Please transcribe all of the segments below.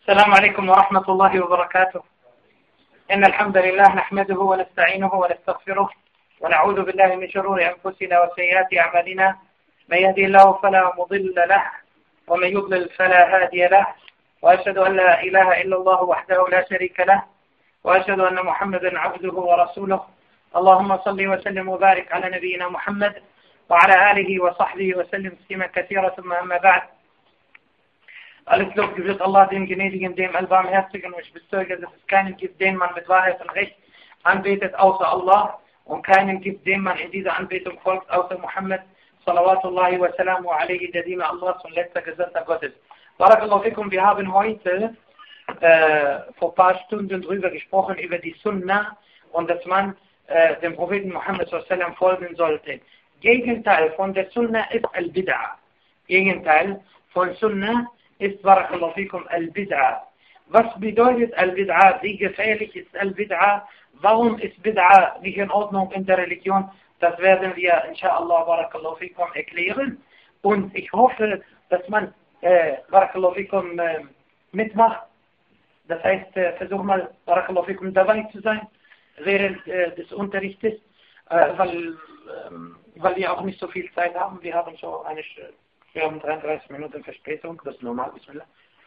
السلام عليكم ورحمة الله وبركاته. إن الحمد لله نحمده ونستعينه ونستغفره ونعوذ بالله من شرور أنفسنا وسيئات أعمالنا. من يهدي الله فلا مضل له ومن يضلل فلا هادي له، وأشهد أن لا إله إلا الله وحده لا شريك له، وأشهد أن محمدا عبده ورسوله. اللهم صل وسلم وبارك على نبينا محمد وعلى آله وصحبه وسلم تسليما كثيرا. ثم أما بعد. Alles Lob gebührt Allah, dem Gnädigen, dem Allbarmherzigen, und ich bezeuge, dass es keinen gibt, den man mit Wahrheit und Recht anbetet, außer Allah, und keinen gibt, dem man in dieser Anbetung folgt, außer Muhammad, salawatullahi wa salamu alayhi, der Diener Allahs und letzter Gesandter Gottes. Barakallahu fikum, wir haben heute vor ein paar Stunden drüber gesprochen, über die Sunnah und dass man dem Propheten Muhammad sallallahu alaihi wasallam folgen sollte. Gegenteil von der Sunnah ist Al-Bid'a. Gegenteil von Sunnah ist, barakallahu fikum, Al-Bid'a. Was bedeutet Al-Bid'a? Wie gefährlich ist Al-Bid'a? Warum ist Bid'a nicht in Ordnung in der Religion? Das werden wir, inshallah, barakallahu fikum, erklären. Und ich hoffe, dass man, barakallahu fikum, mitmacht. Das heißt, versuch mal, barakallahu fikum, dabei zu sein, während des Unterrichtes, weil wir auch nicht so viel Zeit haben. Wir haben so wir haben 33 Minuten Verspätung, das ist normal, Bismillah.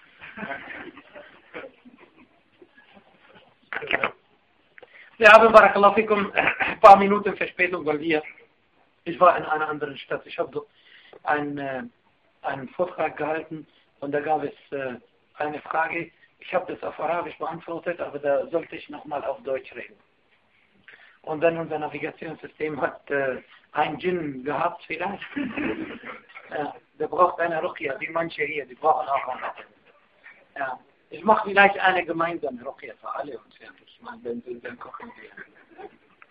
Wir haben, barakallahu fikum, ein paar Minuten Verspätung, weil ich war in einer anderen Stadt. Ich habe dort einen Vortrag gehalten und da gab es eine Frage. Ich habe das auf Arabisch beantwortet, aber da sollte ich nochmal auf Deutsch reden. Und dann unser Navigationssystem hat einen Djinn gehabt vielleicht. Der braucht eine Ruqya, wie manche hier, die brauchen auch eine. Ja. Ich mache vielleicht eine gemeinsame Ruqya für alle und fertig. Dann kochen wir.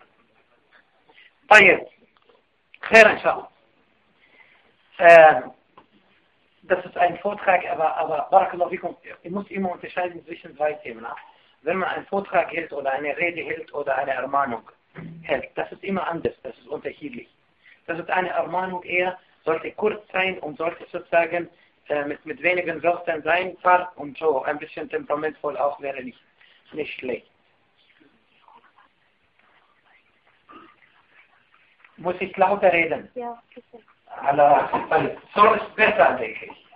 طيب. Khair inshallah. Das ist ein Vortrag, aber barakallahu fikum, ich muss immer unterscheiden zwischen zwei Themen. Wenn man einen Vortrag hält oder eine Rede hält oder eine Ermahnung hält, das ist immer anders, das ist unterschiedlich. Das ist eine Ermahnung eher, sollte kurz sein und sollte sozusagen mit wenigen Wörtern sein, und so ein bisschen temperamentvoll auch wäre nicht schlecht. Muss ich lauter reden? Ja, bitte. So ist besser, denke ich.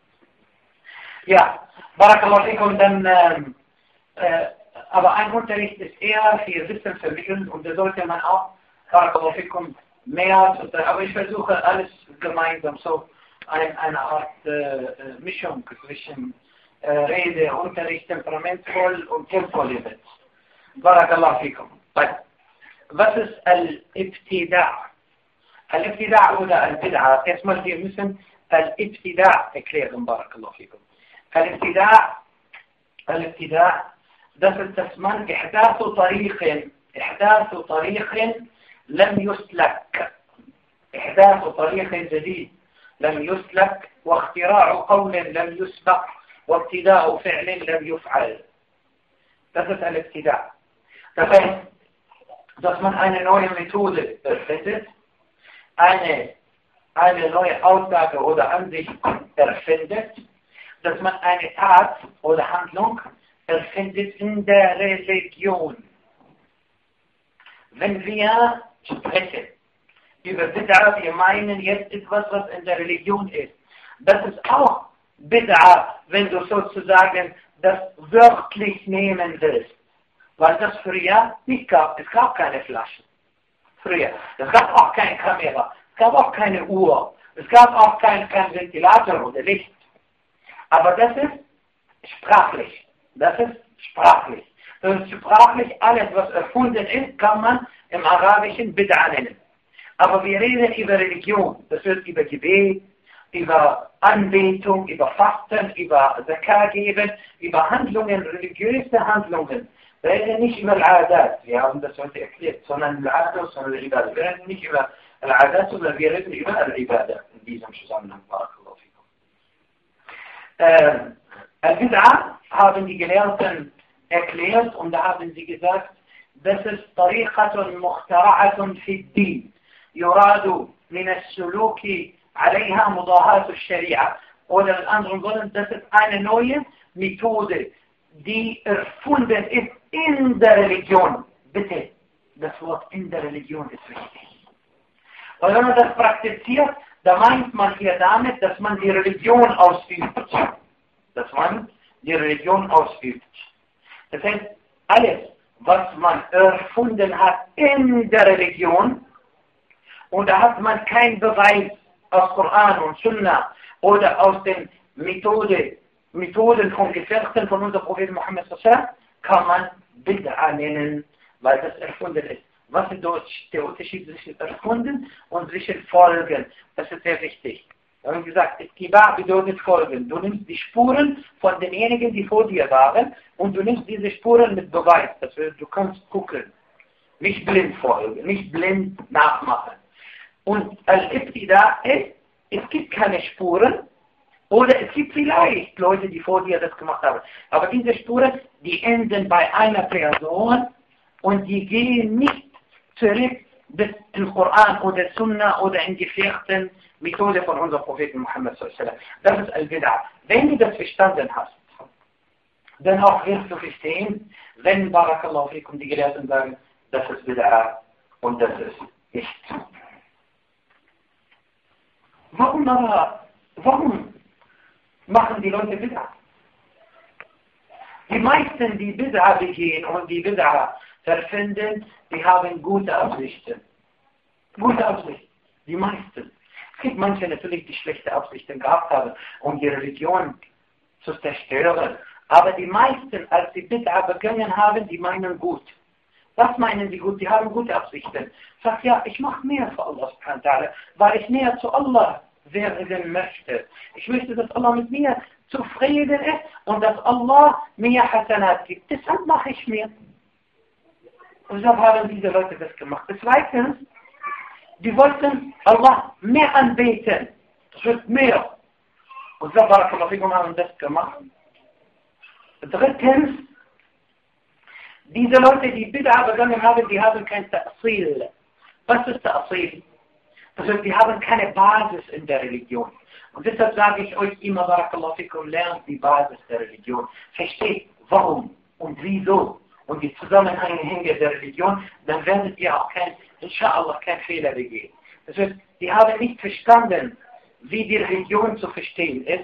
Ja, barakallahu fikum, dann, aber ein Unterricht ist eher für Wissen vermitteln und da sollte man auch, barakallahu fikum, mehr, aber ich versuche alles gemeinsam, so eine Art Mischung zwischen Rede, Unterricht, temperamentvoll und tempelvoll. Barakallahu fikum. Was ist Al-Ibtida'? Al-Ibtida' oder Al-Bid'a? Erstmal, wir müssen Al-Ibtida' erklären, barakallahu fikum. Al-Ibtida', das ist, dass man إحداث طريق لم يسلك. إحداث طريق جديد لم يسلك، واختراع قول لم يسبق، وابتداء فعل لم يفعل. Das ist Al-Ibtida'. Das heißt, dass man eine neue Methode erfindet, eine neue Aussage oder Ansicht erfindet, dass man eine Tat oder Handlung erfindet in der Religion. Wenn wir sprechen über Bid'a, wir meinen jetzt etwas, was in der Religion ist. Das ist auch Bid'a, wenn du sozusagen das wörtlich nehmen willst. Weil das früher nicht gab. Es gab keine Flaschen. Früher. Es gab auch keine Kamera. Es gab auch keine Uhr. Es gab auch kein Ventilator oder Licht. Aber das ist sprachlich. Das ist sprachlich. Alles, was erfunden ist, kann man im Arabischen Bid'a nennen. Aber wir reden über Religion. Das wird über Gebet, über Anbetung, über Fasten, über Zakat geben, über Handlungen, religiöse Handlungen. Wir reden nicht über Al-Adat, wir haben das heute erklärt, sondern Al-Adat, sondern Al-Ibadah. Wir reden nicht über Al-Adat, sondern wir reden über Al-Ibadah in diesem Zusammenhang. Al-Bid'a haben die Gelehrten erklärt und da haben sie gesagt, das ist Tariqatun mukhtara'atun fi ad-din, yuradu min as-suluki 'alayha mudahat ash-shari'a. Oder in anderen Worten, das ist eine neue Methode, die erfunden ist in der Religion. Bitte, das Wort in der Religion ist wichtig. Weil wenn man das praktiziert, da meint man hier damit, dass man die Religion ausübt. Dass man die Religion ausübt. Das heißt, alles, was man erfunden hat in der Religion, und da hat man keinen Beweis aus Koran und Sunna oder aus den Methoden von Gefährten von unserem Propheten Muhammad sallallahu, kann man Bid'a nennen, weil das erfunden ist. Was ist der Unterschied zwischen erfunden und zwischen folgen? Das ist sehr wichtig. Wir haben gesagt, Ittiba bedeutet folgen. Du nimmst die Spuren von denjenigen, die vor dir waren, und du nimmst diese Spuren mit Beweis. Das heißt, du kannst gucken. Nicht blind folgen, nicht blind nachmachen. Und Al-Ibtida ist, es gibt keine Spuren, oder es gibt vielleicht Leute, die vor dir das gemacht haben. Aber diese Spuren, die enden bei einer Person und die gehen nicht zurück bis in Koran oder Sunna oder in gefährten Methode von unserem Propheten Muhammad sallallahu. Das ist Al-Bid'a. Wenn du das verstanden hast, dann auch wirst du verstehen, wenn Barakallahu fikum die Gelehrten sagen, das ist Bid'a und das ist nicht. Warum machen die Leute Bid'a? Die meisten, die Bid'a begehen und die Bid'a erfinden, die haben gute Absichten. Gute Absichten. Die meisten. Es gibt manche natürlich, die schlechte Absichten gehabt haben, um die Religion zu zerstören. Aber die meisten, als sie Bid'a begangen haben, die meinen gut. Was meinen die gut? Die haben gute Absichten. Sagt, ja, ich mache mehr für Allah subhanahu wa ta'ala, weil ich näher zu Allah werden möchte. Ich möchte, dass Allah mit mir zufrieden ist und dass Allah mir Hasanat gibt. Deshalb mache ich mehr. Und so haben diese Leute das gemacht. Zweitens, die wollten Allah mehr anbeten. Das wird mehr. Und so haben das gemacht. Drittens, diese Leute, die Bid'a begangen haben, die haben kein Ta'sil. Was ist Ta'sil? Das heißt, die haben keine Basis in der Religion. Und deshalb sage ich euch immer, Barakallahu fikum, lernt die Basis der Religion. Versteht, warum und wieso und die Zusammenhänge der Religion, dann werdet ihr auch inshallah, kein Fehler begehen. Das heißt, die haben nicht verstanden, wie die Religion zu verstehen ist.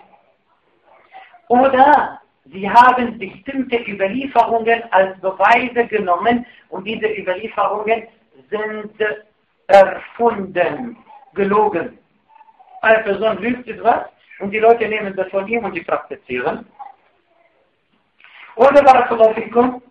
Oder sie haben bestimmte Überlieferungen als Beweise genommen und diese Überlieferungen sind erfunden, gelogen. Eine Person lügt etwas und die Leute nehmen das von ihm und die praktizieren. Oder Barakallahu fikum,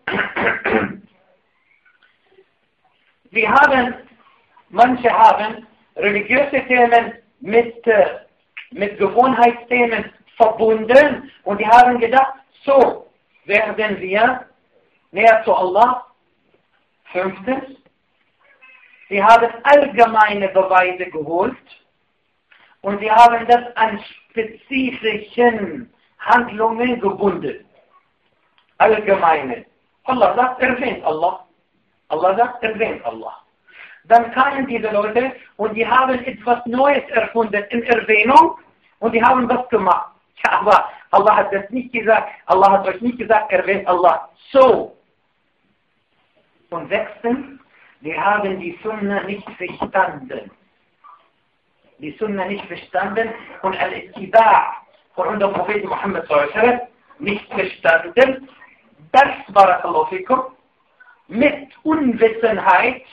manche haben religiöse Themen mit Gewohnheitsthemen verbunden und die haben gedacht, so werden wir näher zu Allah. Fünftens, sie haben allgemeine Beweise geholt und sie haben das an spezifischen Handlungen gebunden. Allgemeine. Allah sagt, erwähnt Allah. Allah sagt, erwähnt Allah. Dann kamen diese Leute und die haben etwas Neues erfunden in Erwähnung und die haben das gemacht. Ja, aber Allah hat das nicht gesagt. Allah hat euch nicht gesagt, erwähnt Allah. So. Und sechstens, die haben die Sunna nicht verstanden. Die Sunna nicht verstanden und Al-Ittiba' von unserem Propheten Muhammad sallallahu alaihi wasallam nicht verstanden. Das, Barakallahu fikum, mit Unwissenheit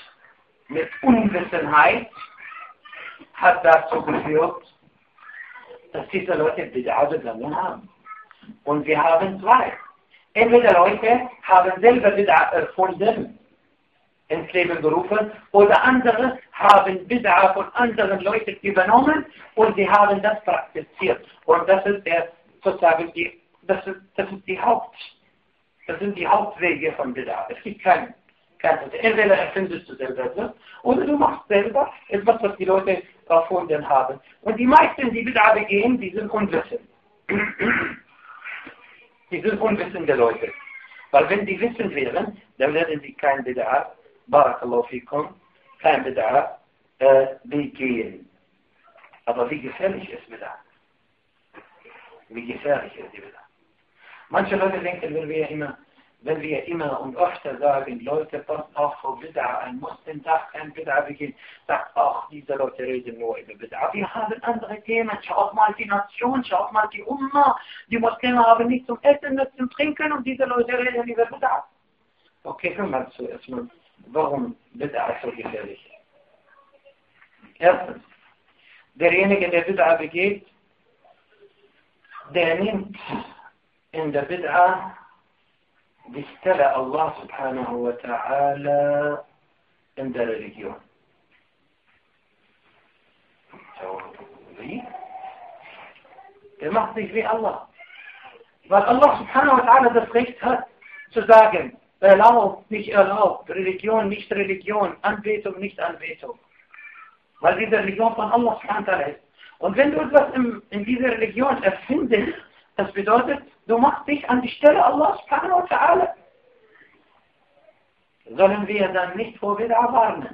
hat dazu geführt, dass diese Leute Bid'a begangen haben. Und wir haben zwei. Entweder Leute haben selber Bid'a erfunden, ins Leben gerufen, oder andere haben Bid'a von anderen Leuten übernommen und sie haben das praktiziert. Und das ist sozusagen das sind die Hauptwege von Bid'a. Es gibt kein entweder erfindest du selber etwas, oder du machst selber etwas, was die Leute erfunden haben. Und die meisten, die Bid'a begehen, die sind unwissend. Die sind unwissende Leute. Weil wenn die wissend wären, dann werden sie kein Bid'a, Barakallahu fikum, kein Bid'a begehen. Aber wie gefährlich ist Bid'a? Wie gefährlich ist die Bid'a? Manche Leute denken, wenn wir immer und öfter sagen, Leute, passt auf vor Bid'a, ein Muslim darf kein Bid'a begehen, sagt auch, diese Leute reden nur über Bid'a. Wir haben andere Themen, schaut mal die Nation, schaut mal die Umma, die Muslime haben nichts zum Essen, nichts zum Trinken und diese Leute reden über Bid'a. Okay, hören wir zuerst mal, warum Bid'a so gefährlich ist. Erstens, derjenige, der Bid'a begeht, der nimmt in der Bid'a die Stelle Allah subhanahu wa ta'ala in der Religion. So, wie? Der macht sich wie Allah. Weil Allah subhanahu wa ta'ala das Recht hat, zu sagen, erlaubt, nicht erlaubt, Religion, nicht Religion, Anbetung, nicht Anbetung. Weil diese Religion von Allah subhanahu wa ta'ala ist. Und wenn du etwas in dieser Religion erfindest, das bedeutet, du machst dich an die Stelle Allah subhanahu wa ta'ala. Sollen wir dann nicht vor Bid'a warnen?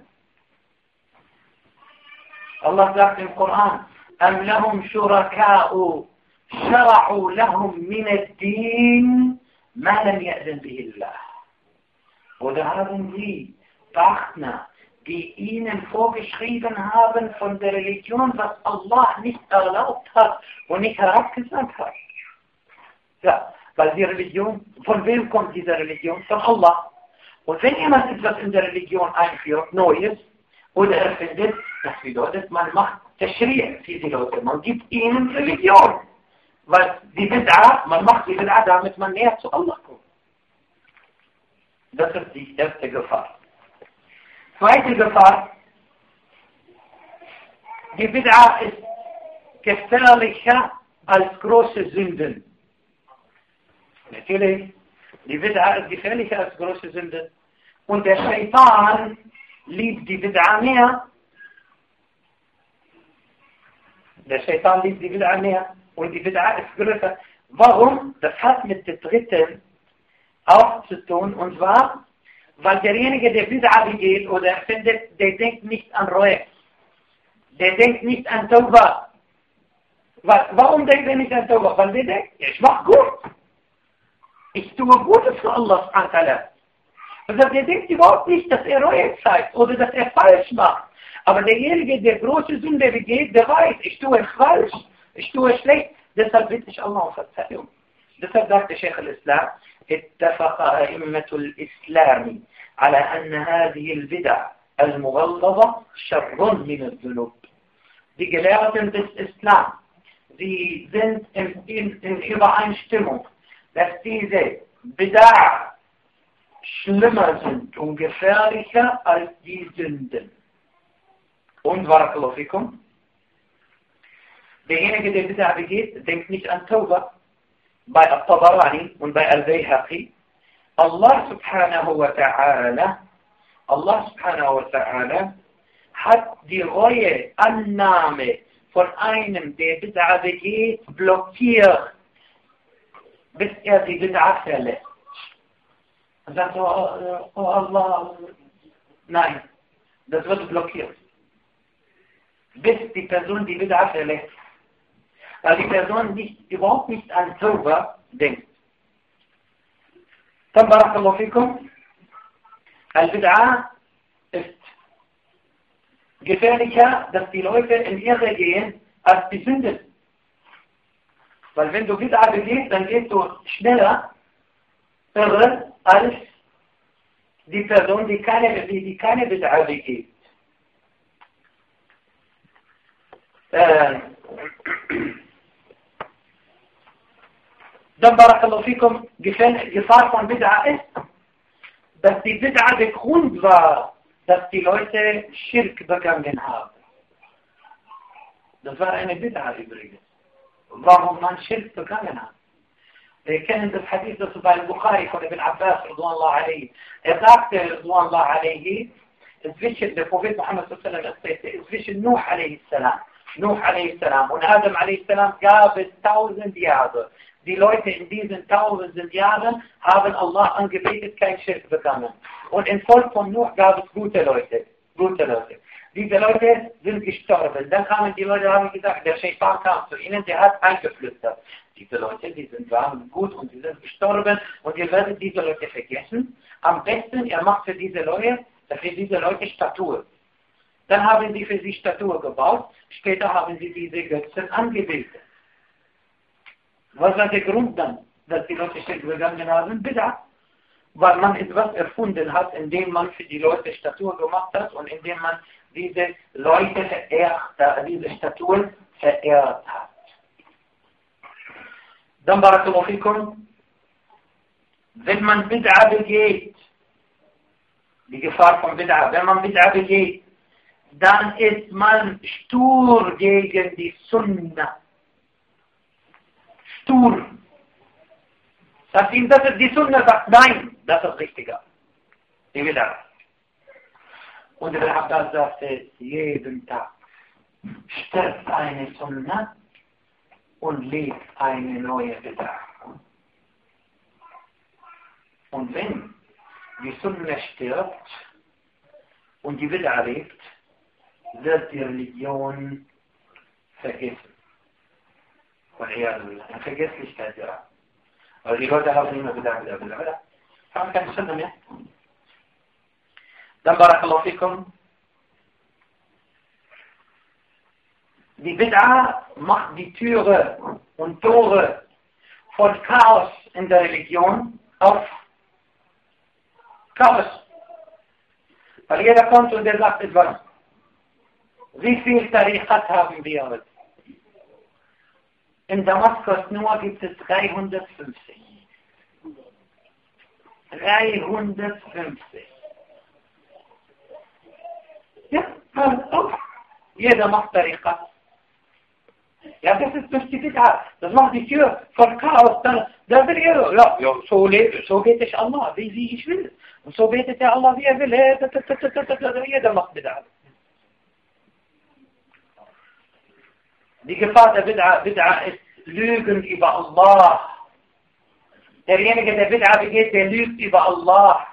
Allah sagt im Koran, أَمْ لَهُمْ شُرَكَاءُ شَرَعُوا لَهُمْ مِنَ الدِّينِ مَا لَمْ يَأْذَنْ بِهِ اللَّهُ. Oder haben sie Partner, die ihnen vorgeschrieben haben von der Religion, was Allah nicht erlaubt hat und nicht herabgesandt hat. Ja, weil die Religion, von wem kommt diese Religion? Von Allah. Und wenn jemand etwas in der Religion einführt, Neues, oder erfindet, das bedeutet, man macht Tashri' für die Leute, man gibt ihnen Religion. Weil die Bid'a, man macht die Bid'a, damit man näher zu Allah kommt. Das ist die erste Gefahr. Zweite Gefahr, die Bid'a ist gefährlicher als große Sünden. Natürlich, die Bid'a ist gefährlicher als große Sünden. Und der Shaitan liebt die Bid'a mehr. Der Shaitan liebt die Bid'a mehr. Und die Bid'a ist größer. Warum? Das hat mit der dritten auch zu tun. Und zwar, weil derjenige, der Bid'a begeht oder erfindet, der denkt nicht an Reue. Der denkt nicht an Tauba. Warum denkt er nicht an Tauba? Weil der denkt, ich mach gut. Ich tue Gutes für Allah subhanahu. Also der denkt überhaupt nicht, dass er Reue zeigt oder dass er falsch macht. Aber derjenige, der große Sünde begeht, der weiß, ich tue falsch, ich tue schlecht, deshalb bitte ich Allah um Verzeihung. Deshalb sagte Sheikh al-Islam, اتفق أئمة الإسلام على أن هذه البدع المغلظة شر من الذنوب. Die Gelehrten des Islam, sie sind in Übereinstimmung, dass diese Bid'a schlimmer sind und gefährlicher als die Sünden. Und Barakallahu fikum, derjenige, der Bid'a begeht, denkt nicht an Tauba. Bei Al-Tabarani und bei Al-Bayhaqi, Allah subhanahu wa ta'ala hat die Reue-Annahme von einem, der Bid'a begeht, blockiert, bis er die Bid'a verlässt. Und sagt, oh Allah, nein, das wird blockiert. Bis die Person die Bid'a verlässt. Weil die Person überhaupt nicht an Tauba denkt. Dann Barakallahu fikum, Al-Bid'a ist gefährlicher, dass die Leute in Irre gehen, als die Sünde. Weil wenn du Bid'a begehst, dann gehst du schneller irre als die Person, die keine Bid'a begeht. Dann Barakallahu fikum, Gefahr von Bid'a ist, dass die Bid'a der Grund war, dass die Leute Schirk begangen haben. Das war eine Bid'a übrigens. Warum man Schirk begangen hat. Wir kennen das Hadith, das bei Bukhari von Ibn Abbas, radhiyallahu alayhi. Er sagte, radhiyallahu alayhi, zwischen der Prophet Muhammad sallallahu alaihi wasallam, zwischen Nuh alaihi salam. Nuh alaihi salam und Adam alaihi salam gab es 1000 Jahre. Die Leute in diesen 1000 Jahren haben Allah angebetet, kein Schirk begangen. Und im Volk von Nuh gab es gute Leute. Diese Leute sind gestorben. Dann kamen die Leute und haben gesagt, der Shaitan kam zu ihnen, der hat eingeflüstert. Diese Leute, waren gut und die sind gestorben und ihr werdet diese Leute vergessen. Am besten, ihr macht für diese Leute Statue. Dann haben sie für sie Statue gebaut, später haben sie diese Götzen angebetet. Was war der Grund dann, dass die Leute schlecht gegangen haben? Bid'a. Weil man etwas erfunden hat, indem man für die Leute Statue gemacht hat und indem man diese Leute diese Statuen verehrt hat. Dann barakallahu fikum, wenn man Bid'a begeht, die Gefahr von Bid'a, wenn man Bid'a begeht, dann ist man stur gegen die Sunna. Stur. Das ist die Sunna, sagt nein, das ist richtiger. Die Bid'a. Und der Abbas sagte, jeden Tag stirbt eine Sunna und lebt eine neue Bid'a. Und wenn die Sunna stirbt und die Bid'a lebt, wird die Religion vergessen. Eine Vergesslichkeit, ja. Weil die Leute haben immer Bid'a. Haben keine Sunna mehr. Dann barakallahu fikum. Die Bid'a macht die Türe und Tore von Chaos in der Religion auf. Chaos. Weil jeder kommt und der sagt etwas. Wie viel Tariqat haben wir heute? In Damaskus nur gibt es 350. 350. Ja, jeder macht Tariqat. Ja, das ist durch die Bid'a. Das macht die Tür von Chaos. Da will er, ja, so bete ich Allah, wie ich will. Und so betet er Allah, wie er will. Jeder macht Bid'a. Die Gefahr der Bid'a ist Lügen über Allah. Derjenige, der Bid'a begeht, der lügt über Allah.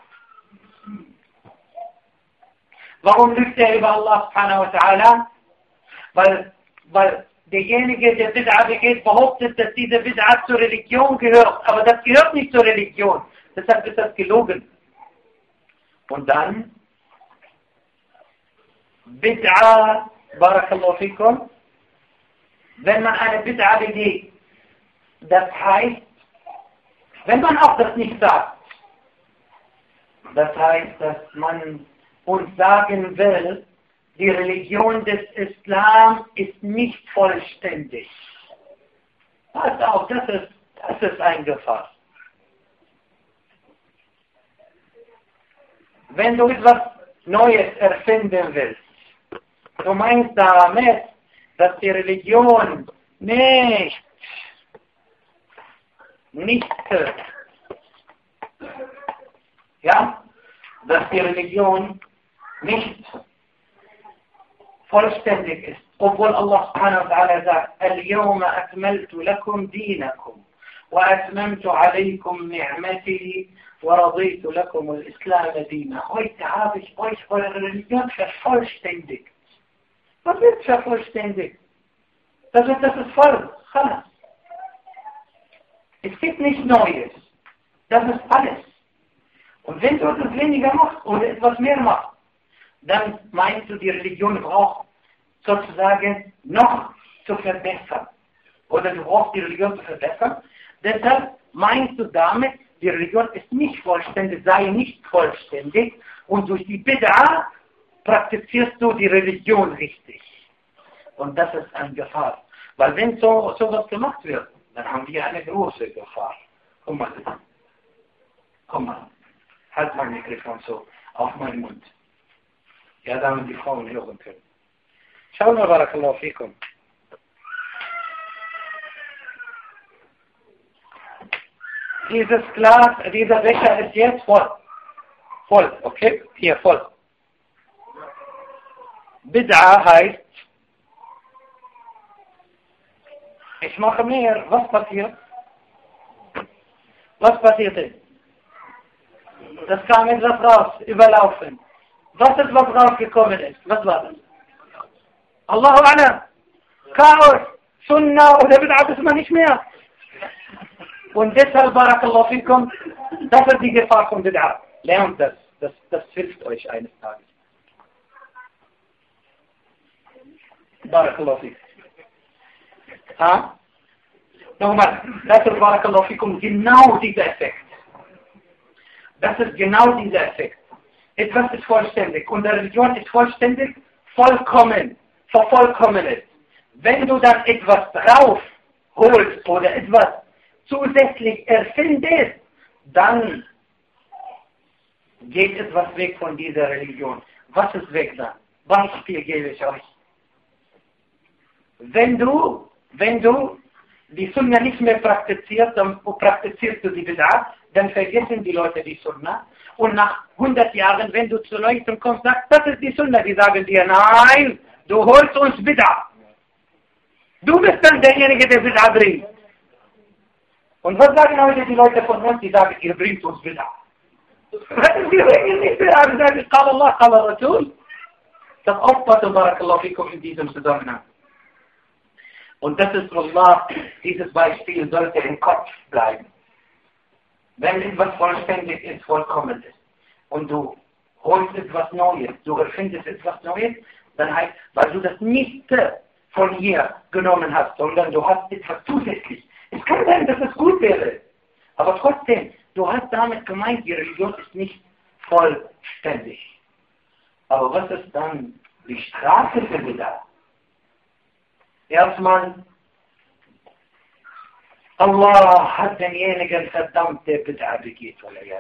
Warum lügt er über Allah subhanahu wa ta'ala? Weil derjenige, der Bid'a begeht, behauptet, dass diese Bid'a zur Religion gehört. Aber das gehört nicht zur Religion. Deshalb ist das gelogen. Und dann Bid'a, barakallahu fikum, wenn man eine Bid'a begeht, das heißt, wenn man auch das nicht sagt, das heißt, dass man uns sagen will, die Religion des Islam ist nicht vollständig. Pass auf, das ist ein Gefahr. Wenn du etwas Neues erfinden willst, du meinst damit, dass die Religion nicht dass die Religion nicht vollständig ist. Obwohl Allah subhanahu wa ta'ala sagt, Al-Yawma akmaltu lakum dinakum wa atmamtu alaykum ni'mati wa raditu lakum al-Islam dina. Heute habe ich euch eure Religion vervollständigt. Was ist vervollständigt? Das ist voll. Khalas. Es gibt nichts Neues. Das ist alles. Und wenn du etwas weniger machst oder etwas mehr machst, dann meinst du, die Religion braucht sozusagen noch zu verbessern. Oder du brauchst die Religion zu verbessern. Deshalb meinst du damit, die Religion ist nicht vollständig, sei nicht vollständig. Und durch die Bid'a praktizierst du die Religion richtig. Und das ist eine Gefahr. Weil wenn so was gemacht wird, dann haben wir eine große Gefahr. Komm mal. Halt mein Mikrofon so auf meinen Mund. Ja, damit die Frauen hören können. Schau mal, barakallahu fikum. Dieses Glas, dieser Becher ist jetzt voll. Voll, okay? Hier, voll. Bid'a heißt, ich mache mehr. Was passiert? Was passiert ist? Das kam etwas raus, überlaufen. Was ist, was rausgekommen ist? Was war das? Allahu A'lam. Chaos, Sunnah oder Bid'a wissen wir nicht mehr. Und deshalb, Barakallahu fikum, das ist die Gefahr von Bid'a. Lernt das. Das hilft euch eines Tages. Barakallahu fikum. Nochmal, das ist Barakallahu fikum genau dieser Effekt. Das ist genau dieser Effekt. Etwas ist vollständig und der Religion ist vollständig, vollkommen, vervollkommnet. Wenn du dann etwas drauf holst oder etwas zusätzlich erfindest, dann geht etwas weg von dieser Religion. Was ist weg dann? Beispiel gebe ich euch. Wenn du die Sunna nicht mehr praktizierst, dann praktizierst du die Bid'a, dann vergessen die Leute die Sunna. Und nach 100 Jahren, wenn du zu Leuten kommst, sagst, das ist die Sunna, die sagen dir, nein, du holst uns Bid'a. Du bist dann derjenige, der Bid'a bringt. Und was sagen heute die Leute von uns, die sagen, ihr bringt uns Bid'a? Wir bringen nicht Bid'a, wir sagen, Qala Allah, Qala Rasul. Das aufpassen, Barakallahu fikum, in diesem Zusammenhang. Und das ist, Allah, dieses Beispiel sollte im Kopf bleiben. Wenn etwas vollständig ist, vollkommen ist, und du holst etwas Neues, du erfindest etwas Neues, dann heißt, weil du das nicht von hier genommen hast, sondern du hast etwas zusätzlich. Es kann sein, dass es gut wäre, aber trotzdem, du hast damit gemeint, die Religion ist nicht vollständig. Aber was ist dann die Strafe für Bid'a? Erstmal, Allah hat denjenigen verdammt, der Bid'a begeht,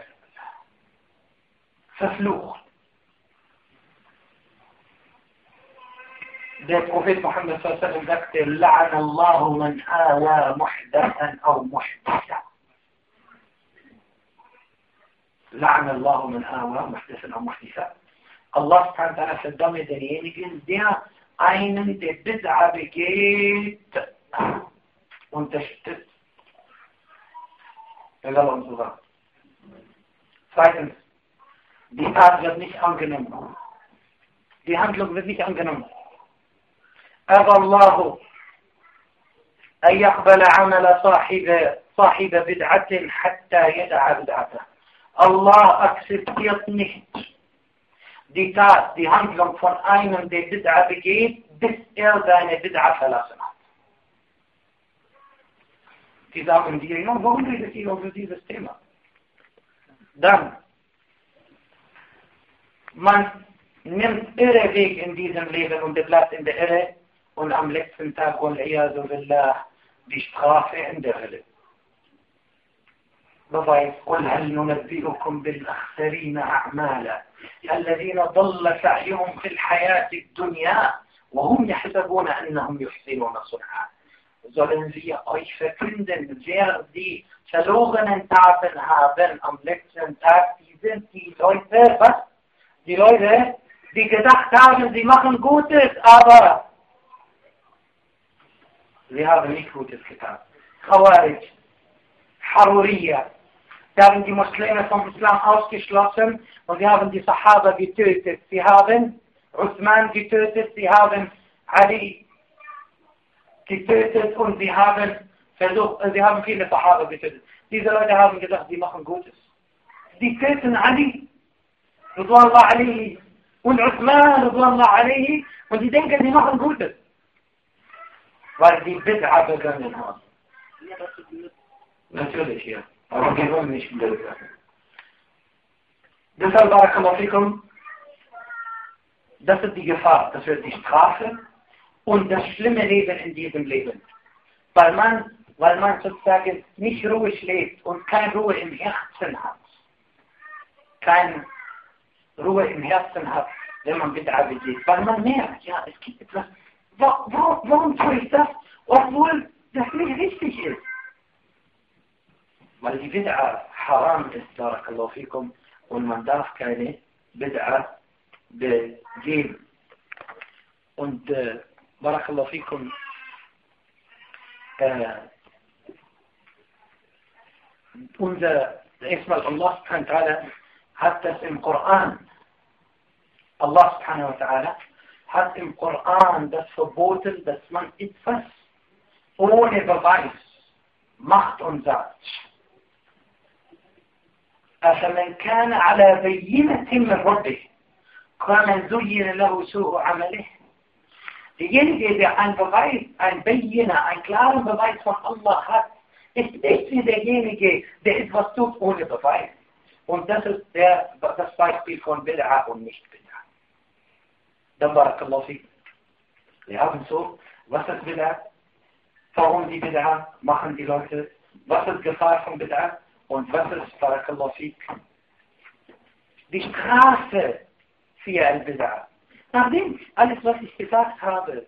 verflucht. Der Prophet Muhammad sallallahu sagte, La'an Allahu man awa muhdathan aw muhditha. La'an Allahu man awa muhdathan aw muhditha. Allah subhanahu wa ta'ala verdamme denjenigen, der einen, der Bid'a begeht, unterstützt. Und so weiter. Zweitens, die Tat wird nicht angenommen. Die Handlung wird nicht angenommen. أبى الله أن يقبل عمل صاحب بدعة حتى يدع بدعته. Allah akzeptiert nicht die Tat, die Handlung von einem, der Bid'a begeht, bis er seine Bid'a verlassen hat. Die sagen dir, ja, warum redet ihr über dieses Thema? Dann, man nimmt irre Weg in diesem Leben und bleibt in der Irre und am letzten Tag, die Strafe in der Hölle. Beweis, قل هل ننبئكم بالأخسرين أعمالا الذين ضل سعيهم في الحياة الدنيا وهم يحسبون أنهم يحسنون صنعا. Sollen wir euch verkünden, wer die verlorenen Taten haben am letzten Tag, die sind die Leute, was? Die Leute, die gedacht haben, sie machen Gutes, aber sie haben nicht Gutes getan. Khawarij, Haruriyya, sie haben die Muslime vom Islam ausgeschlossen und sie haben die Sahaba getötet. Sie haben Uthman getötet, sie haben Ali getötet und sie haben viele Sahaba getötet. Diese Leute haben gesagt, sie machen Gutes. Sie töten Ali, Ridwanullah alayhi, und Uthman, Ridwanullah alayhi, und sie denken, sie machen Gutes. Weil die Bid'a begangen haben. Natürlich, ja. Aber wir wollen nicht blöd werden. Deshalb, Barakallahu fikum, das ist die Gefahr, das wird die Strafe und das schlimme Leben in diesem Leben. Weil man sozusagen nicht ruhig lebt und keine Ruhe im Herzen hat. Keine Ruhe im Herzen hat, wenn man Bid'a begeht. Weil man merkt, ja, es gibt etwas. Warum tue ich das, obwohl das nicht richtig ist? Weil die Bid'a haram ist, Barakallahu fikum, und man darf keine Bid'a begehen. Und Barakallahu fikum, erstmal Allah subhanahu wa ta'ala hat das im Koran. Allah subhanahu wa ta'ala hat im Koran das verboten, dass man etwas ohne Beweis macht und sagt, أفمن كان على بينة من ربه كمن زين له سوء عمله. Derjenige, der ein Beweis, ein Beijina, einen klaren Beweis von Allah hat, ist nicht wie derjenige, der etwas tut ohne Beweis. Und das ist das Beispiel von Bid'a und nicht Bid'a. Dann Barakallahu fiik. Wir haben so, was ist Bid'a? Warum die Bid'a machen die Leute? Was ist Gefahr von Bid'a? Und was ist Barakallahu fiik? Die Strafe für Al-Bid'a. Nachdem alles, was ich gesagt habe,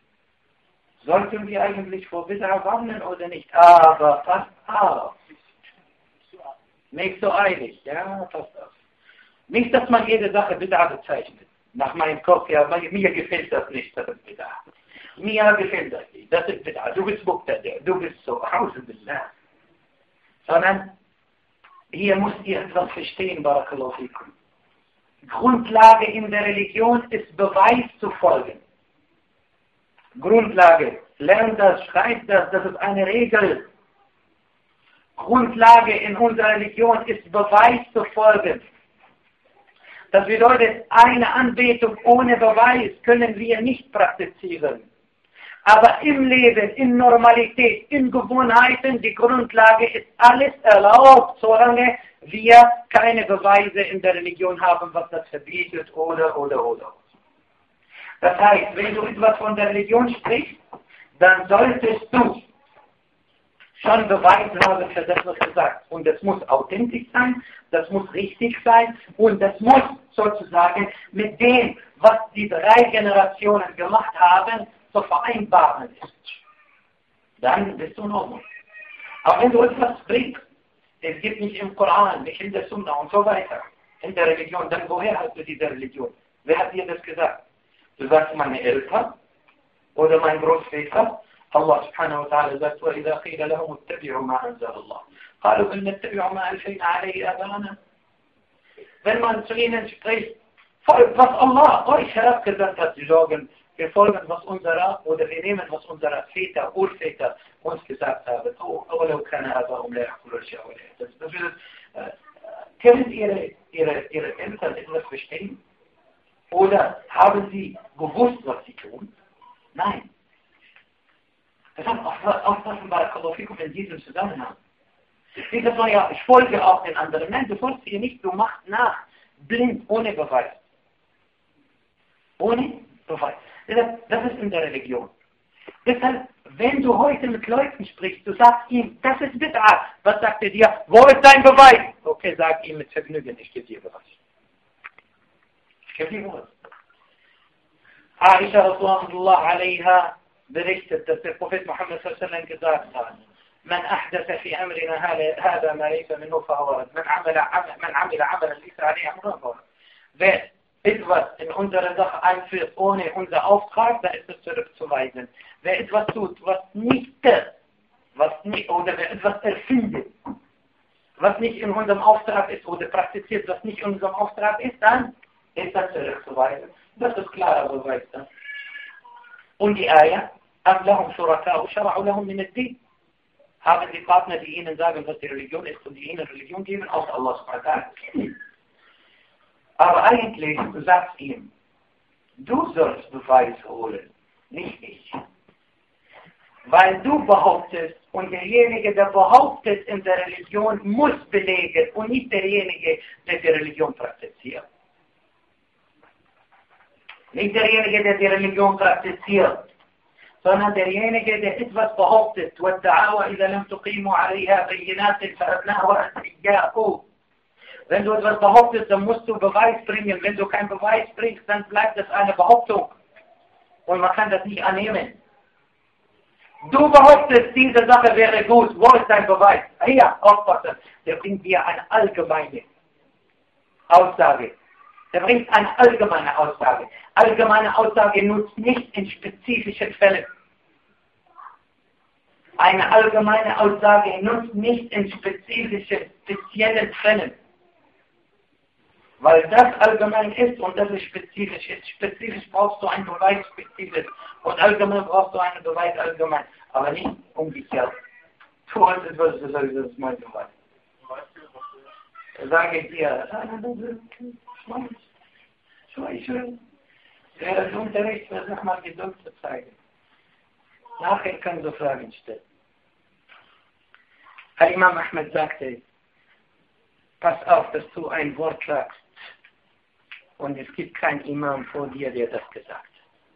sollten wir eigentlich vor Bid'a warnen oder nicht? Aber passt auf. Nicht so eilig, ja, passt auf. Nicht, dass man jede Sache Bid'a bezeichnet. Nach meinem Kopf, ja, mir gefällt das nicht, das ist Bid'a. Mir gefällt das nicht, das ist Bid'a. Du bist Muqtadi', du bist so, A'udhu Billah. Sondern hier müsst ihr etwas verstehen, Barakallahu fikum. Grundlage in der Religion ist Beweis zu folgen. Grundlage, lernt das, schreibt das, das ist eine Regel. Grundlage in unserer Religion ist Beweis zu folgen. Das bedeutet, eine Anbetung ohne Beweis können wir nicht praktizieren. Aber im Leben, in Normalität, in Gewohnheiten, die Grundlage ist alles erlaubt, solange wir keine Beweise in der Religion haben, was das verbietet oder. Das heißt, wenn du etwas von der Religion sprichst, dann solltest du schon Beweis haben für das, was du sagst. Und das muss authentisch sein, das muss richtig sein und das muss sozusagen mit dem, was die 3 Generationen gemacht haben, zu vereinbaren ist. Dann bist du in Ordnung. Aber wenn du etwas bringst, es gibt nicht im Koran, nicht in der Sunna und so weiter, in der Religion, dann woher hast du diese Religion? Wer hat dir das gesagt? Du sagst meine Eltern oder mein Großväter. Allah subhanahu wa ta'ala sagt, وَإِذَا قِيلَ لَهُمُ اتَّبِعُوا مَا أَنزَلَ اللَّهُ قَالُوا بَلْ نَتَّبِعُ مَا أَلْفَيْنَا عَلَيْهِ آبَاءَنَا. Wenn man zu ihnen spricht, folgt, was Allah euch herabgesandt hat, sie sagen, wir folgen, was unsere, oder wir nehmen, was unsere Väter, Urväter uns gesagt haben. Das bedeutet, können ihre Eltern etwas verstehen? Oder haben sie gewusst, was sie tun? Nein. Das hat aufpassen Barakallahu fikum in diesem Zusammenhang. Nicht, dass man ja, ich folge auch den anderen. Nein, du folgst ihr nicht, du machst nach, blind, ohne Beweis. Ohne Beweis. Das ist in der Religion. Deshalb, wenn du heute mit Leuten sprichst, du sagst ihm, das ist Bid'a. Was sagt er dir? Wo ist dein Beweis? Okay, sag ihm mit Vergnügen, ich gebe dir Beweis. Ich gebe dir Beweis. Aisha Rasulullah alaiha berichtet, dass der Prophet Muhammad sallallahu gesagt hat, من أحدث في أمرنا هذا ما ليس منه فهو رد. من عمل عملا ليس عليه أمرنا فهو رد. Wer etwas in unsere Sache einführt ohne unser Auftrag, dann ist es zurückzuweisen. Wer etwas tut, oder wer etwas erfindet, was nicht in unserem Auftrag ist, oder praktiziert, was nicht in unserem Auftrag ist, dann ist das zurückzuweisen. Das ist klarer Beweis. Und die Ayah, أَمْ لَهُمْ شُرَكَاءُ شَرَعُوا لَهُمْ مِنَ الدِّينِ. Haben die Partner, die ihnen sagen, was die Religion ist und die ihnen Religion geben, außer Allah subhanahu wa ta'ala. Aber eigentlich, du sagst ihm, du sollst Beweis holen, nicht ich. Weil du behauptest und derjenige, der behauptet in der Religion, muss belegen und nicht derjenige, der die Religion praktiziert. Nicht derjenige, der die Religion praktiziert, sondern derjenige, der etwas behauptet. وَالدَّعَاوَ إِذَا لَمْ تُقِيمُوا عَلَيْهَا بَيِّنَاتٍ فَأَبْنَاهُ أَنْتَ. Wenn du etwas behauptest, dann musst du Beweis bringen. Wenn du keinen Beweis bringst, dann bleibt das eine Behauptung. Und man kann das nicht annehmen. Du behauptest, diese Sache wäre gut. Wo ist dein Beweis? Hier, aufpassen. Der bringt dir eine allgemeine Aussage. Der bringt eine allgemeine Aussage. Allgemeine Aussage nutzt nicht in spezifischen Fällen. Eine allgemeine Aussage nutzt nicht in speziellen Fällen. Weil das allgemein ist und das ist spezifisch. Spezifisch brauchst du einen Beweis spezifisch und allgemein brauchst du einen Beweis allgemein. Aber nicht umgekehrt. Du hast etwas gesagt, das ist mein Fall. Sage ich dir, schön. Der Unterricht wird nochmal Geduld zu zeigen. Nachher kannst du Fragen stellen. Imam Ahmed sagte, pass auf, dass du ein Wort sagst. Und es gibt keinen Imam vor dir, der das gesagt hat.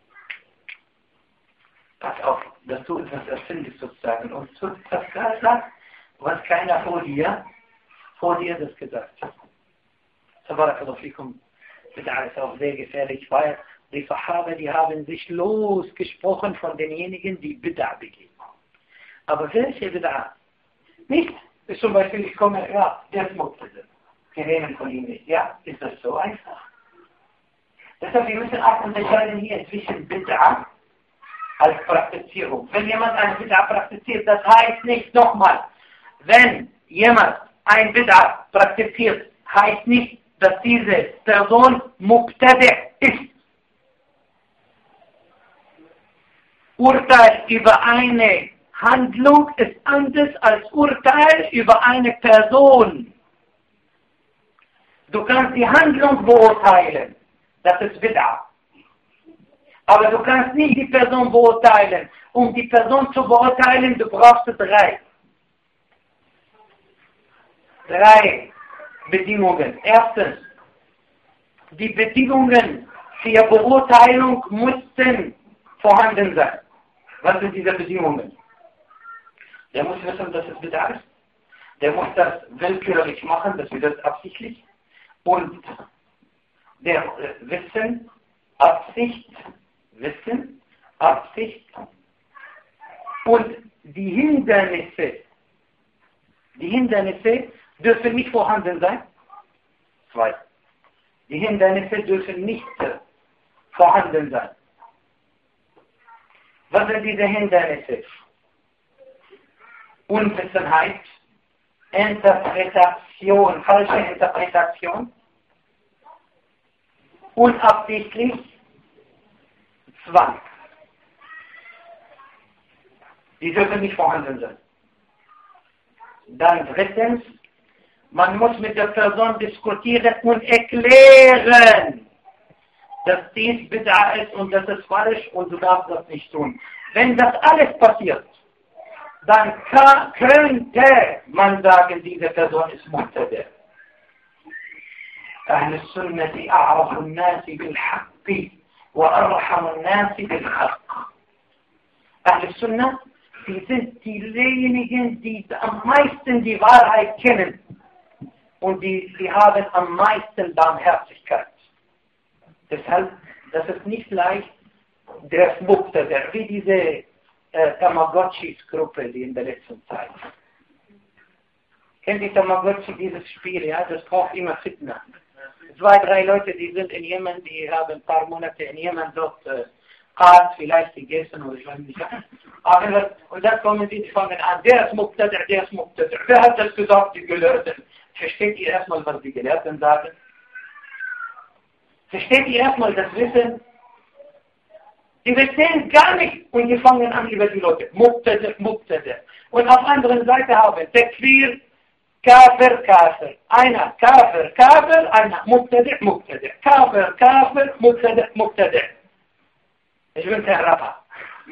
Pass auf, dass du etwas erfindest sozusagen. Und du das sagst, was keiner vor dir das gesagt hat. Tabarakallahu fikum. Bid'a ist auch sehr gefährlich, weil die Sahaba, die haben sich losgesprochen von denjenigen, die Bid'a begehen. Aber welche Bid'a? Nicht, ist zum Beispiel, ich komme, ja, der ist Muqtada. Wir nehmen von ihm nicht. Ja, ist das so einfach? Deshalb, wir müssen auch unterscheiden hier zwischen Bid'a als Praktizierung. Wenn jemand eine Bid'a praktiziert, das heißt nicht nochmal, wenn jemand ein Bid'a praktiziert, heißt nicht, dass diese Person Muqtada ist. Urteil über eine Handlung ist anders als Urteil über eine Person. Du kannst die Handlung beurteilen, das ist Bid'a. Aber du kannst nicht die Person beurteilen. Um die Person zu beurteilen, du brauchst drei Bedingungen. Erstens, die Bedingungen für Beurteilung mussten vorhanden sein. Was sind diese Bedingungen? Der muss wissen, dass es Bid'a ist. Der muss das willkürlich machen, das bedeutet absichtlich. Und der Wissen, Absicht und die Hindernisse dürfen nicht vorhanden sein. 2. Die Hindernisse dürfen nicht vorhanden sein. Was sind diese Hindernisse? Unwissenheit, Interpretation, falsche Interpretation, unabsichtlich, Zwang. Die dürfen nicht vorhanden sein. Dann drittens, man muss mit der Person diskutieren und erklären, dass dies Bid'a ist und das ist falsch und du darfst das nicht tun. Wenn das alles passiert, dann könnte man sagen, diese Person ist Muqtada. Ahl al-Sunnati a'rafu an-nasi bil-haqqi wa arhamu an-nasi bil-haqq. Ahl al-Sunnah, die sind diejenigen, die am meisten die Wahrheit kennen und die haben am meisten Barmherzigkeit. Deshalb, das ist nicht leicht, der Muqtada, wie diese Tamagotchis-Gruppe, die in der letzten Zeit. Kennt ihr Tamagotchi, dieses Spiel, ja? Das braucht immer Fitna. 2, 3 Leute, die sind in Jemen, die haben ein paar Monate in Jemen dort Qad vielleicht gegessen oder ich weiß nicht. Aber, und dann kommen sie, die fangen an, der ist Muqtada. Wer hat das gesagt? Die Gelehrten. Versteht ihr erstmal, was die Gelehrten sagen? Versteht ihr erstmal das Wissen? Die verstehen gar nicht und die fangen an über die Leute. Muqtada. Und auf der anderen Seite haben Takfir, Kafir. Einer Kafir, einer Muqtada. Kafir, Muqtada. Ich bin kein Rapper.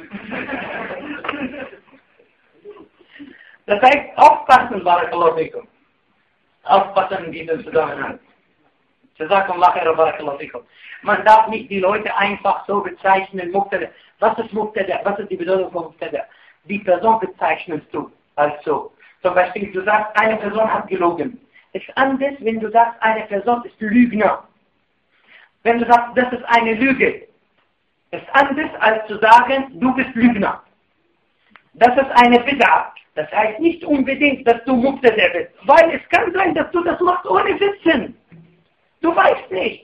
Das heißt, aufpassen, Barakallahu fikum. Aufpassen in diesem Zusammenhang. Jazakumullah khair, Barakallahu fikum. Man darf nicht die Leute einfach so bezeichnen, Muqtada. Was ist Muqtada? Was ist die Bedeutung von Muqtada? Die Person bezeichnest du als so. Zum Beispiel, du sagst, eine Person hat gelogen. Es ist anders, wenn du sagst, eine Person ist Lügner. Wenn du sagst, das ist eine Lüge. Es ist anders, als zu sagen, du bist Lügner. Das ist eine Bid'a. Das heißt nicht unbedingt, dass du Muqtada bist. Weil es kann sein, dass du das machst ohne Wissen. Du weißt nicht.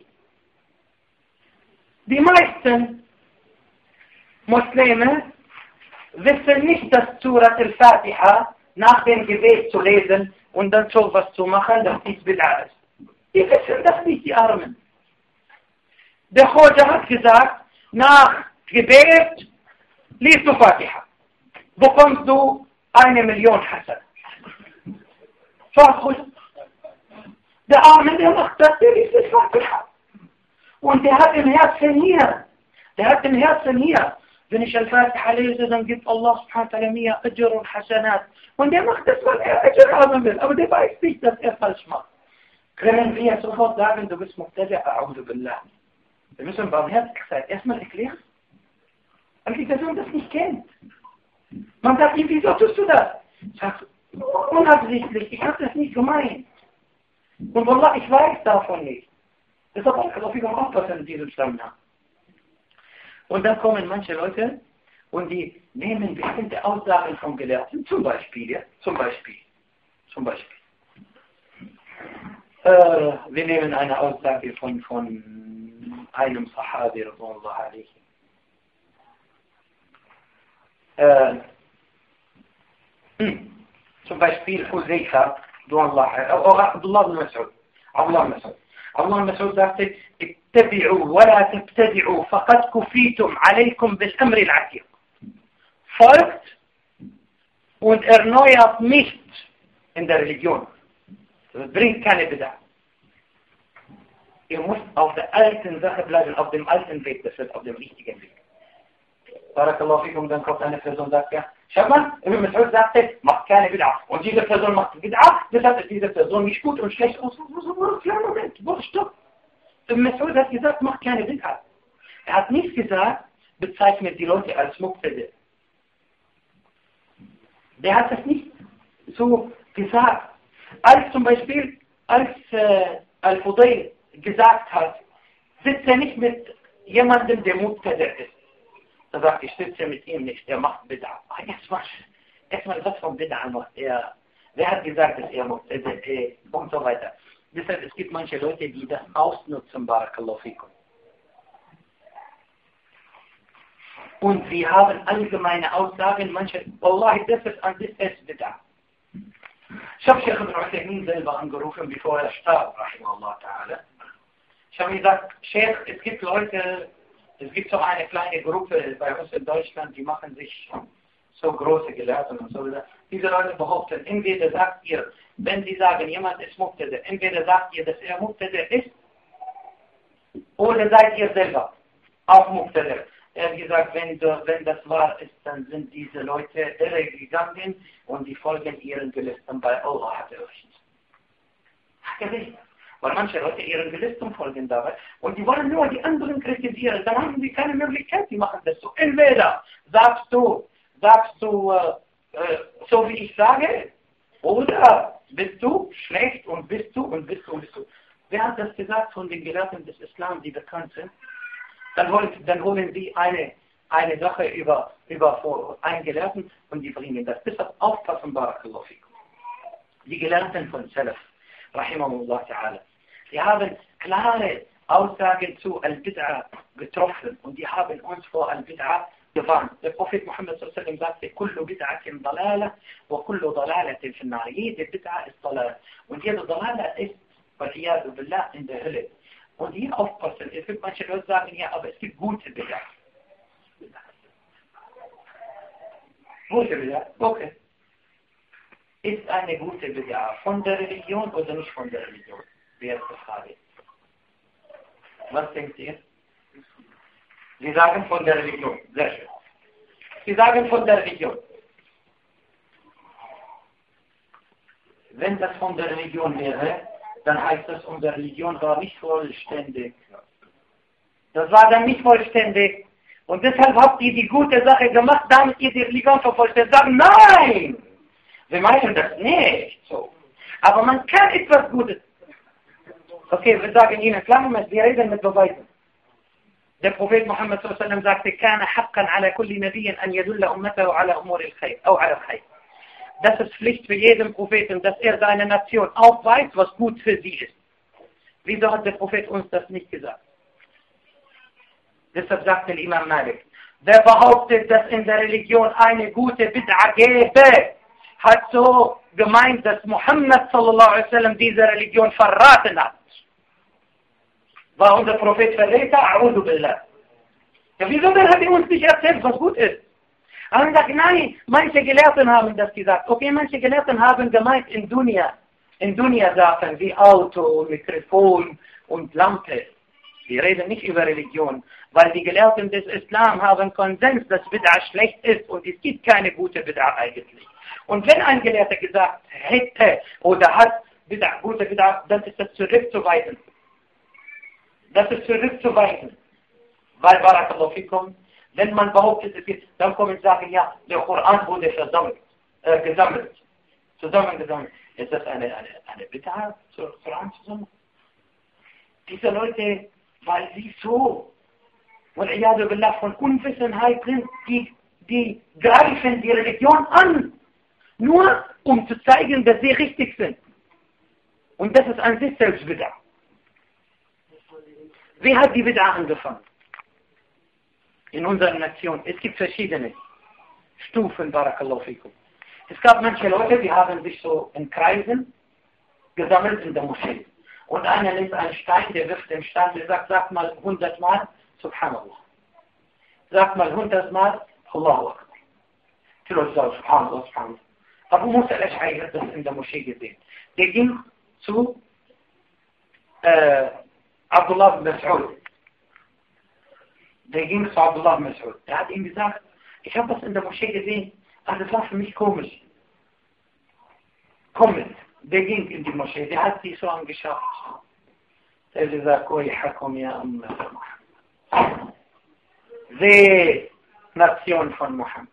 Die meisten Muslime wissen nicht, dass Surat al-Fatiha nach dem Gebet zu lesen und dann so was zu machen, dass dies Bid'a ist. Die wissen das nicht, die Armen. Der Khoja hat gesagt, nach Gebet liest du Fatiha. Bekommst du 1 Million Hassan. Schau, der Arme, der macht das, der ist es wacker. Und der hat im Herzen hier. Wenn ich Al-Fatiha lese, dann gibt Allah subhanahu wa ta'ala mir Ajr und Hasanat. Und der macht das, weil er Ajr haben will. Aber der weiß nicht, dass er falsch macht. Können wir sofort sagen, du bist Muqtada, a'udhu billah. Wir müssen barmherzig sein. Erstmal erklären. Weil die Person das nicht kennt. Man sagt ihm, wieso tust du das? Ich sage, unabsichtlich, ich habe das nicht gemeint. Und Wallah, ich weiß davon nicht. Deshalb auch wieder aufpassen in diesem Zusammenhang. Und dann kommen manche Leute und die nehmen bestimmte Aussagen vom Gelehrten, zum Beispiel. Wir nehmen eine Aussage von einem Sahabi, radhiyallahu anhu. Zum Beispiel Huzaifa, Abdullah ibn Mas'ud. Abdullah ibn Mas'ud sagte, اتبعوا ولا تبتدعوا فقد كفيتم عليكم بالأمر العتيق. Folgt und erneuert nicht in der Religion. Das bringt keine Bedarf. Ihr müsst auf der alten Sache bleiben, auf dem alten Weg, das ist auf dem richtigen Weg. Barakallahu fikum, dann kommt eine Person und sagt, ja, schau mal, Ibn Mas'ud sagte, macht keine Bid'ah. Und diese Person macht Bid'ah, deshalb ist diese Person nicht gut und schlecht. Moment, stopp. Ibn Mas'ud hat gesagt, macht keine Bid'ah. Er hat nicht gesagt, bezeichnet die Leute als Muqtada. Der hat das nicht so gesagt. Als zum Beispiel, Al-Fudayl gesagt hat, sitze nicht mit jemandem, der Muqtada ist. Er sagt, ich sitze mit ihm nicht, er macht Bid'ah. Erstmal was von Bid'ah macht er. Wer hat gesagt, dass er Muqtada ist und so weiter. Deshalb, es gibt manche Leute, die das ausnutzen, Barakallahu fikum. Und sie haben allgemeine Aussagen, manche, Wallahi, das ist Bid'ah. Ich habe Sheikh Ibn Uthaymin selber angerufen, bevor er starb, rahimahullah ta'ala. Ich habe gesagt, Sheikh, es gibt so eine kleine Gruppe bei uns in Deutschland, die machen sich so große Gelehrten und so weiter. Diese Leute behaupten, entweder sagt ihr, wenn sie sagen, jemand ist Muqtada, entweder sagt ihr, dass er Muqtada ist, oder seid ihr selber auch Muqtada. Er hat gesagt, wenn das wahr ist, dann sind diese Leute irregegangen und die folgen ihren Gelüsten bei Allah, hat er recht. Hat er recht. Weil manche Leute ihren Gelüsten folgen dabei und die wollen nur die anderen kritisieren, dann haben sie keine Möglichkeit, die machen das so. Entweder sagst du, so wie ich sage, oder bist du schlecht und bist du. Wer hat das gesagt von den Gelehrten des Islam, die bekannt sind? Dann holen sie eine Sache über einen Gelehrten und die bringen das. Deshalb aufpassen, Barakallahu fikum. Die Gelehrten von Salaf, rahimahullah ta'ala, die haben klare Aussagen zu Al-Bid'ah getroffen und die haben uns vor Al-Bid'ah gewarnt. Der Prophet Muhammad sallallahu alaihi wasallam sagte, kullu bid'atin dalalah wa kullu dalalatin fi an-nar. Jede Bid'ah ist Dalal. Und jede Dalala ist, wal-iyadu billah, in der Hölle. Und hier aufpassen. Es gibt manche Leute sagen, ja, aber es gibt gute Bid'ah. Gute Bid'ah, okay. Ist eine gute Bid'ah von der Religion oder nicht von der Religion? Wäre die Frage. Was denkt ihr? Sie sagen von der Religion. Sehr schön. Sie sagen von der Religion. Wenn das von der Religion wäre, dann heißt das, unsere Religion war nicht vollständig. Das war dann nicht vollständig. Und deshalb habt ihr die gute Sache gemacht, damit ihr die Religion vervollständigt. Sagen, nein! Wir meinen das nicht so. Aber man kann etwas Gutes. Okay, wir sagen Ihnen, klar, Moment, wir reden mit Beweisen. Der Prophet Muhammad sallallahu alaihi wasallam sagte, كان حقا على كل نبي أن يدل أمته على أمور الخير أو على الخير. Das ist Pflicht für jeden Propheten, dass er seine Nation aufweist, was gut für sie ist. Wieso hat der Prophet uns das nicht gesagt? Deshalb sagte Imam Malik, wer behauptet, dass in der Religion eine gute Bid'ah gäbe, hat so gemeint, dass Muhammad sallallahu alaihi wasallam diese Religion verraten hat. War unser Prophet Verräter? A'udhu billah. Ja, wieso denn hat er uns nicht erzählt, was gut ist? Aber ich sage, nein, manche Gelehrten haben das gesagt. Okay, manche Gelehrten haben gemeint in Dunya-Sachen wie Auto, Mikrofon und Lampe. Wir reden nicht über Religion, weil die Gelehrten des Islam haben Konsens, dass Bid'a schlecht ist und es gibt keine gute Bid'a eigentlich. Und wenn ein Gelehrter gesagt hätte oder hat Bid'a, gute Bid'a, dann ist das zurückzuweisen. Das ist zurückzuweisen. Weil, Barakallahu fikum, wenn man behauptet, es gibt, dann kommen und sagen, ja, der Koran wurde zusammengesammelt. Ist das eine Bid'a, zur Koran zusammen? Diese Leute, weil sie so, von Unwissenheit sind, die greifen die Religion an, nur um zu zeigen, dass sie richtig sind. Und das ist an sich selbst Bid'a. Wer hat die Bid'a angefangen? In unserer Nation. Es gibt verschiedene Stufen, Barakallahu fikum. Es gab manche Leute, die haben sich so in Kreisen gesammelt in der Moschee. Und einer nimmt einen Stein, der wirft den Stein, der sagt, sag mal 100 Mal, Subhanallah. Sag mal 100 Mal, Allahu Akbar. Die Leute sagen, Subhanallah, Subhanallah. Abu Musa al-Ash'ari hat das in der Moschee gesehen. Der ging zu Abdullah ibn Mas'ud. Der hat ihm gesagt, ich habe das in der Moschee gesehen, aber das war für mich komisch. Komm mit. Der ging in die Moschee, der hat sich so angeschaut. Der hat gesagt, Hakum ya Umma Muhammad. Weh, Nation von Muhammad.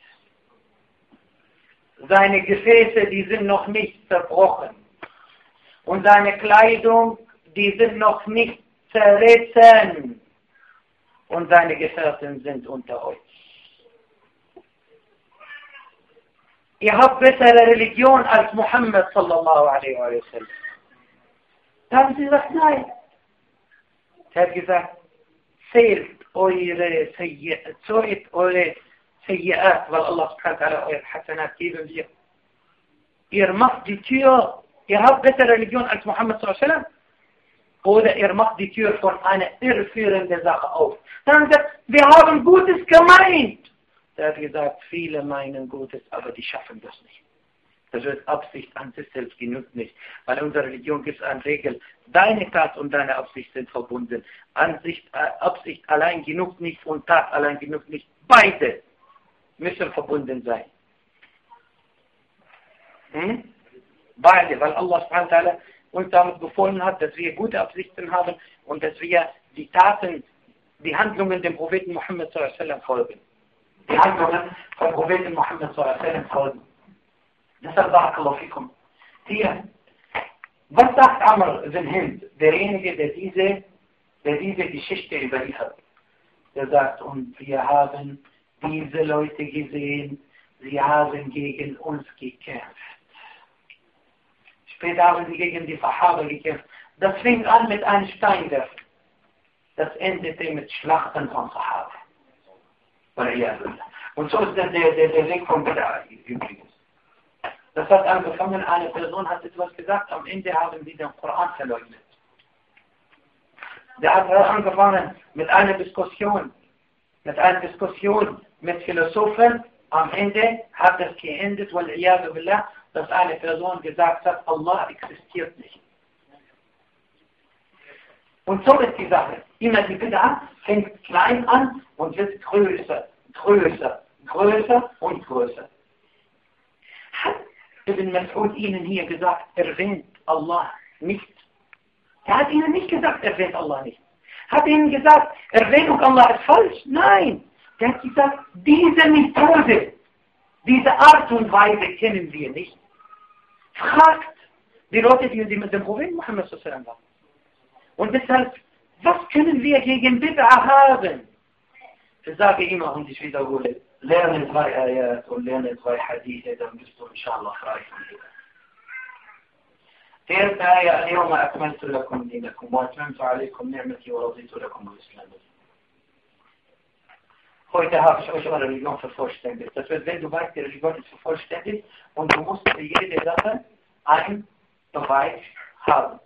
Seine Gefäße, die sind noch nicht zerbrochen. Und seine Kleidung, die sind noch nicht zerrissen. Und seine Gefährten sind unter euch. Ihr habt bessere Religion als Muhammad sallallahu alaihi wa sallam. Da haben sie gesagt, nein. Er hat gesagt, zählt eure Sayyi'at, weil Allah subhanahu wa ta'ala eure Hasanat geben wird. Ihr macht die Tür, ihr habt bessere Religion als Muhammad sallallahu alaihi wa sallam. Oder ihr macht die Tür von einer irreführenden Sache auf. Dann hat er gesagt, wir haben Gutes gemeint. Er hat gesagt, viele meinen Gutes, aber die schaffen das nicht. Das wird Absicht an sich selbst genügt nicht. Weil in unserer Religion gibt es eine Regel, deine Tat und deine Absicht sind verbunden. Absicht allein genug nicht und Tat allein genug nicht. Beide müssen verbunden sein. Beide, weil Allah subhanahu wa ta'ala uns damit befohlen hat, dass wir gute Absichten haben und dass wir die Taten, die Handlungen dem Propheten Muhammad sallallahu alaihi wasallam folgen. Die Handlungen vom Propheten Muhammad sallallahu alaihi wasallam folgen. Deshalb barakallahu fikum. Hier, was sagt Amr bin Hind, derjenige, der diese Geschichte überliefert? Der sagt, und wir haben diese Leute gesehen, sie haben gegen uns gekämpft. Später haben sie gegen die Sahaba gekämpft. Das fing an mit einem Steinwerfen. Das endete mit Schlachten von Sahaba. Und so ist der Weg von Bid'a übrigens. Das hat angefangen, eine Person hat etwas gesagt, am Ende haben sie den Koran verleugnet. Der hat angefangen mit einer Diskussion mit Philosophen. Am Ende hat es geendet, dass eine Person gesagt hat, Allah existiert nicht. Und so ist die Sache. Immer die Bid'a fängt klein an und wird größer und größer. Hat Ibn Mas'ud Ihnen hier gesagt, erwähnt Allah nicht? Er hat Ihnen nicht gesagt, erwähnt Allah nicht. Hat Ihnen gesagt, Erwähnung Allah ist falsch? Nein. Er hat gesagt, diese Methode, diese Art und Weise kennen wir nicht. Fragt die Leute, die mit dem Propheten Muhammad sallallahu alaihi wasallam waren. Und deshalb, was können wir gegen Bid'a haben? Ich sage immer und ich wiederhole, lerne 2 Ayat und lerne 2 Hadithe, dann bist du inshallah frei von Bid'a. Erste Ayat, اليوم أكملت لكم دينكم وأتممت عليكم نعمتي ورضيت لكم الإسلام. Heute habe ich euch eure Religion vervollständigt. Das heißt, wenn du weißt, die Religion ist vervollständigt und du musst für jede Sache ein Beweis haben.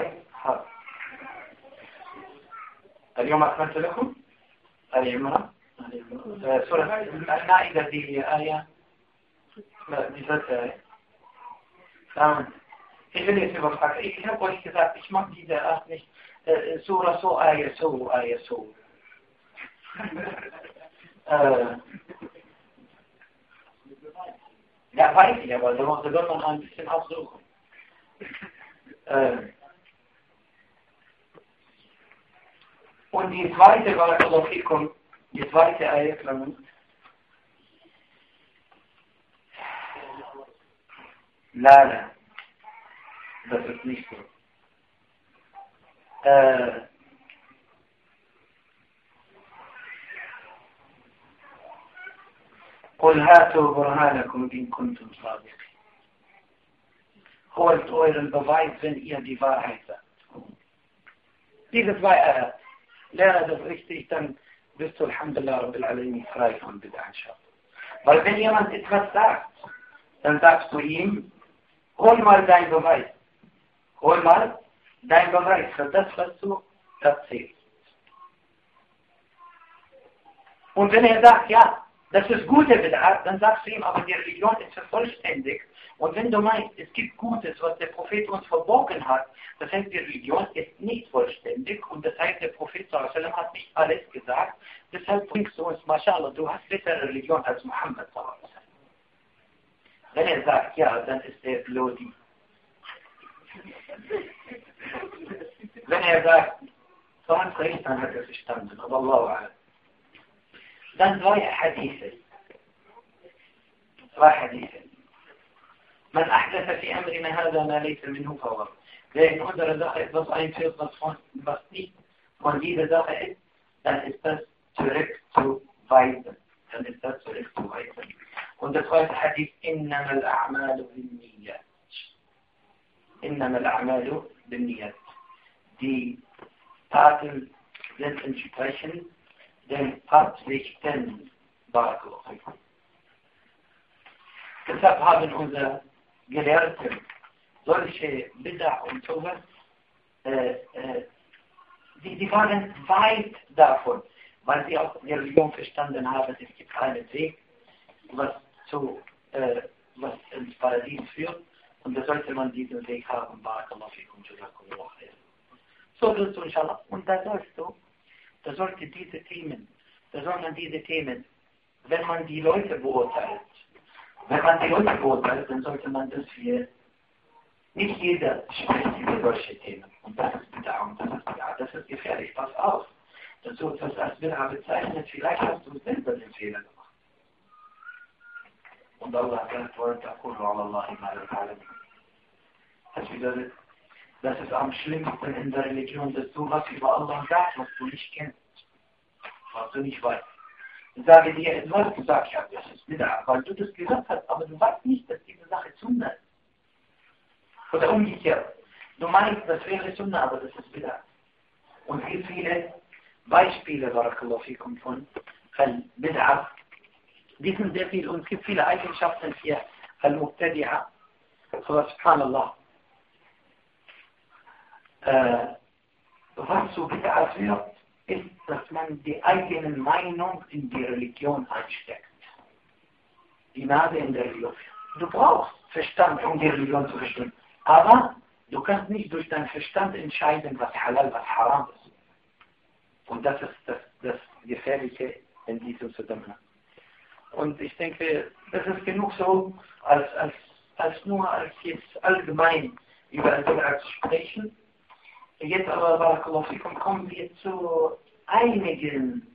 اليوم أكملت لكم آل عمران سورة المائدة دي آية die dritte. Ich will jetzt überfragen. Ich habe euch gesagt, ich mag diese Art nicht. Surah so, Ayah so, Ayah so. Ja, weiß ich, aber da soll man ein bisschen aussuchen. Und die zweite Barakallahu, die zweite Ayah, لا das ist nicht so. قل هاتوا برهانكم إن كنتم صادقين. Holt euren Beweis, wenn ihr die Wahrheit sagt. Diese zwei Ayat. Lerne das richtig, dann bist du Alhamdulillah Rabbil Alamin frei von Bid'ah. Weil wenn jemand etwas sagt, dann sagst du ihm, hol mal dein Beweis. Hol mal dein Beweis für das, was du erzählst. Und wenn er sagt, ja, das ist gute Bid'ah, dann sagst du ihm, aber die Religion ist vervollständigt. Und wenn du meinst, es gibt Gutes, was der Prophet uns verborgen hat, das heißt, die Religion ist nicht vollständig und das heißt, der Prophet ﷺ hat nicht alles gesagt. Deshalb bringst du uns, MashaAllah, du hast bessere Religion als Muhammad ﷺ. Wenn er sagt, ja, dann ist er Blodi. Wenn er sagt, ganz recht, dann hat er verstanden. Aber Allah. Dann zwei Hadithe. Man أحدث في أمرنا هذا ما ليس منه فهو. Wer in unserer Sache etwas einführt, was nicht von dieser Sache ist, dann ist das zurückzuweisen. Und das zweite Hadith, إنما الأعمال بالنيات. إنما الأعمال بالنيات. Die Taten sind entsprechend den Absichten. Barakallahu. Deshalb haben unsere Gelehrten solche Bid'ah und sowas, die waren weit davon, weil sie auch die Religion verstanden haben, es gibt einen Weg, was ins Paradies führt, und da sollte man diesen Weg haben. Barakallahu fikum, jazakumullahu khair. So willst du inshallah. Und da sollte diese Themen, wenn man die Leute beurteilt, dann sollte man das hier, nicht jeder spricht über solche Themen. Und das ist Bid'ah und das ist Bid'ah. Das ist gefährlich, pass auf. Dass du das als Bid'ah bezeichnet, vielleicht hast du selber den Fehler gemacht. Und Allah sagt, das ist am schlimmsten in der Religion, dass du was über Allah sagst, was du nicht kennst, was du nicht weißt. Ich sage dir etwas, du sagst, ja, das ist Bid'ah, weil du das gesagt hast, aber du weißt nicht, dass diese Sache Sunnah ist. Oder umgekehrt. Du meinst, das wäre Sunnah, aber das ist Bid'ah. Und es gibt viele Beispiele, Barakallahu fikum, von Bid'ah. Die sind sehr viel und es gibt viele Eigenschaften für Al-Mubtadi'a. Aber subhanallah. Was so Bid'ah wird, ist, dass man die eigene Meinung in die Religion einsteckt. Die Nase in der Religion. Du brauchst Verstand, um die Religion zu verstehen. Aber du kannst nicht durch deinen Verstand entscheiden, was halal, was haram ist. Und das ist das Gefährliche in diesem Zusammenhang. Und ich denke, das ist genug so, als jetzt allgemein über Al-Bid'ah zu sprechen. Jetzt aber, Barakallahu fikum, kommen wir zu einigen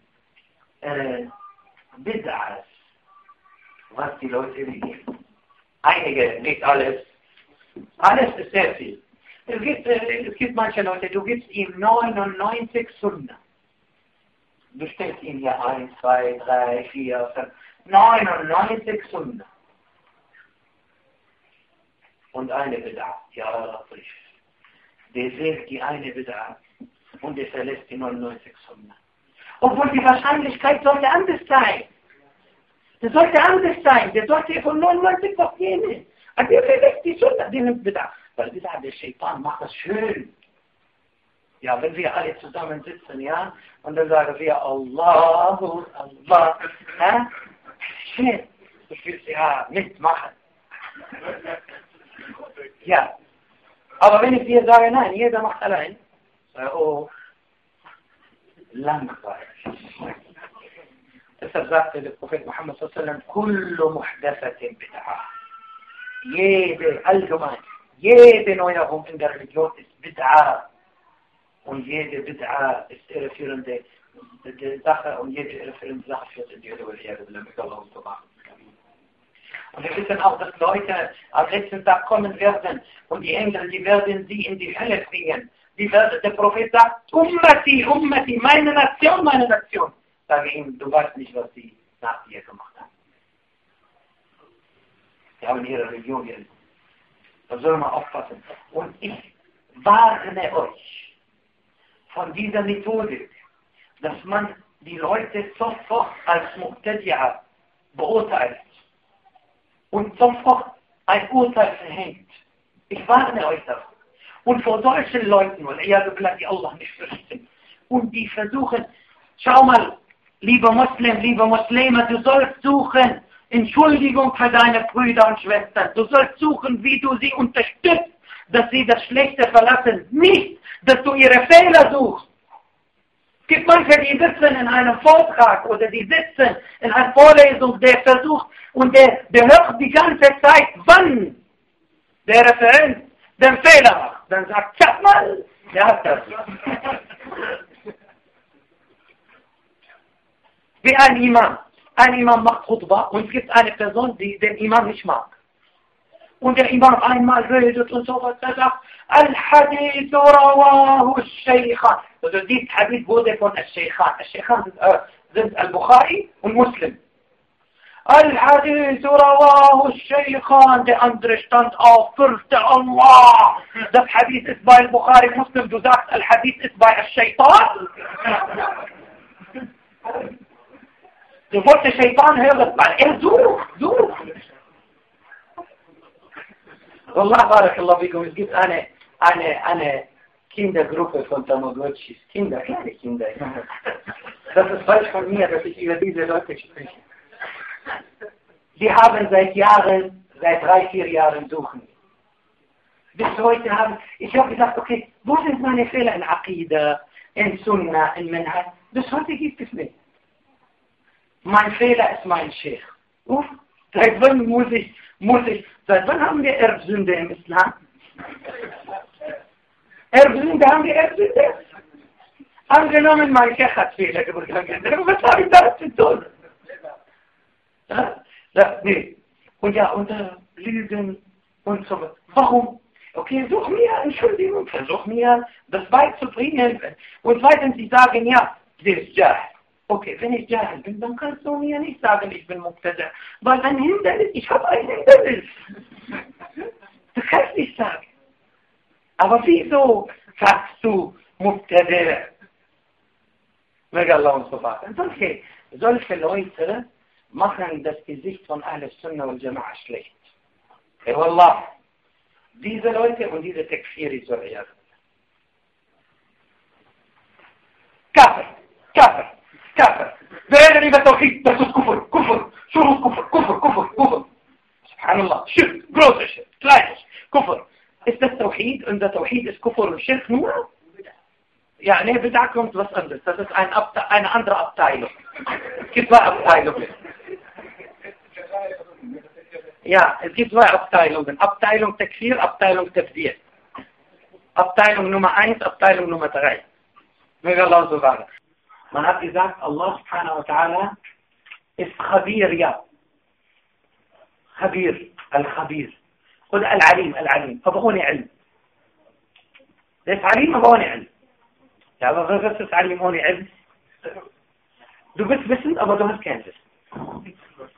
Bid'ahs, was die Leute begehen. Einige, nicht alles. Alles ist sehr viel. Es gibt manche Leute, du gibst ihm 99 Sunnah. Du stellst ihm hier 1, 2, 3, 4, 5, 99 Sunnah. Und eine Bid'ah. Ja, der wählt die eine Bid'ah und der verlässt die 99 Sunnah. Obwohl die Wahrscheinlichkeit sollte anders sein. Der sollte von 99 was nehmen. Aber der verlässt die Sunnah, die nimmt Bid'ah. Weil Bid'ah, der Shaitan macht das schön. Ja, wenn wir alle zusammen sitzen, ja, und dann sagen wir Allahu, Allah, schön, du willst ja mitmachen. Ja, aber wenn ich dir sage, nein, jeder macht allein, oh, langweilig. Deshalb sagte der Prophet Muhammad sallallahu alaihi wasallam, kullu muhdathatin bid'ah. Jede Neuerung in der Religion ist Bid'ah. Und jede Bid'ah ist irreführende Sache und jede irreführende Sache führt in die Hölle, mit Allah zu machen. Und wir wissen auch, dass Leute am letzten Tag kommen werden und die Engel, die werden sie in die Hölle bringen. Der Prophet sagt, Ummati, Ummati, meine Nation, meine Nation. Sage ihm, du weißt nicht, was sie nach dir gemacht haben. Sie haben ihre Religion gelitten. Da soll man aufpassen. Und ich warne euch von dieser Methode, dass man die Leute sofort als Muqtadi'a beurteilt und sofort ein Urteil verhängt. Ich warne euch davon. Und vor solchen Leuten, die Allah nicht fürchten, und die versuchen, schau mal, lieber Muslime, du sollst suchen Entschuldigung für deine Brüder und Schwestern. Du sollst suchen, wie du sie unterstützt, dass sie das Schlechte verlassen. Nicht, dass du ihre Fehler suchst. Es gibt manche, die sitzen in einem Vortrag oder die sitzen in einer Vorlesung, der versucht und der hört die ganze Zeit, wann der Referent den Fehler macht. Dann sagt, schau mal, der hat das. Wie ein Imam. Ein Imam macht Khutbah und es gibt eine Person, die den Imam nicht mag. Und der Imam einmal redet und so was, der sagt, Al-Hadith rawahu al-Shaykhan. Also dieses Hadith wurde von al-Shaykhan. Al-Shaykhan sind Al-Bukhari und Muslim. Al-Hadith rawahu al-Shaykhan. Der andere stand auf, fürchte Allah. Das Hadith ist bei Al-Bukhari Muslim. Du sagst, Al-Hadith ist bei Al-Shaytan. Du wolltest Shaitan hören, weil er sucht. Wallah, barakallahu fikum, es gibt eine Kindergruppe von Tamagotchis. Kleine Kinder. Das ist falsch von mir, dass ich über diese Leute spreche. Die haben seit 3-4 Jahren suchen. Bis heute ich habe gesagt, okay, wo sind meine Fehler in Aqidah, in Sunnah, in Manhaj? Bis heute gibt es nicht. Mein Fehler ist mein Sheikh. Seit wann seit wann haben wir Erbsünde im Islam? Erbsünde. Angenommen, mein Sheikh hat Fehler begangen. Was habe ich damit zu tun? Nee. Und Lügen und so was. Warum? Okay, such mir Entschuldigung, versuch mir das beizubringen. Und zweitens, sie sagen, ja, das ist Jahl. Okay, wenn ich Jahil bin, dann kannst du mir nicht sagen, ich bin Muqtada. Weil ein Hindernis, ich habe ein Hindernis. Das kannst du nicht sagen. Aber wieso sagst du Muqtada? Möge Allah uns bewahren. Solche Leute machen das Gesicht von Ahl-Sunnah und Jama'a schlecht. Wallah, diese Leute und diese Tekfiri soll er. Kafir. Wir reden über Tawhid, das ist Kufr. Subhanallah. Schirk, großer Schirk, kleiner Kufr. Ist das Tawhid und der Tawhid ist Kufr und Schirk nur? Ja, nee, Bid'ah kommt was anderes. Das ist eine andere Abteilung. Es gibt 2 Abteilungen. Ja, es gibt 2 Abteilungen. Abteilung Takfir, Abteilung Tabdir. Abteilung Nummer 1, Abteilung Nummer 3. Möge Allah so sagen. Man hat gesagt, Allah subhanahu wa ta'ala ist Khabir, ja. Al-Khabir. Oder Al-Alim, aber ohne Ilm. Der ist Alim, aber ohne Ilm. Ja, aber was ist Alim ohne Ilm? Du bist wissend, aber du hast kein Wissen.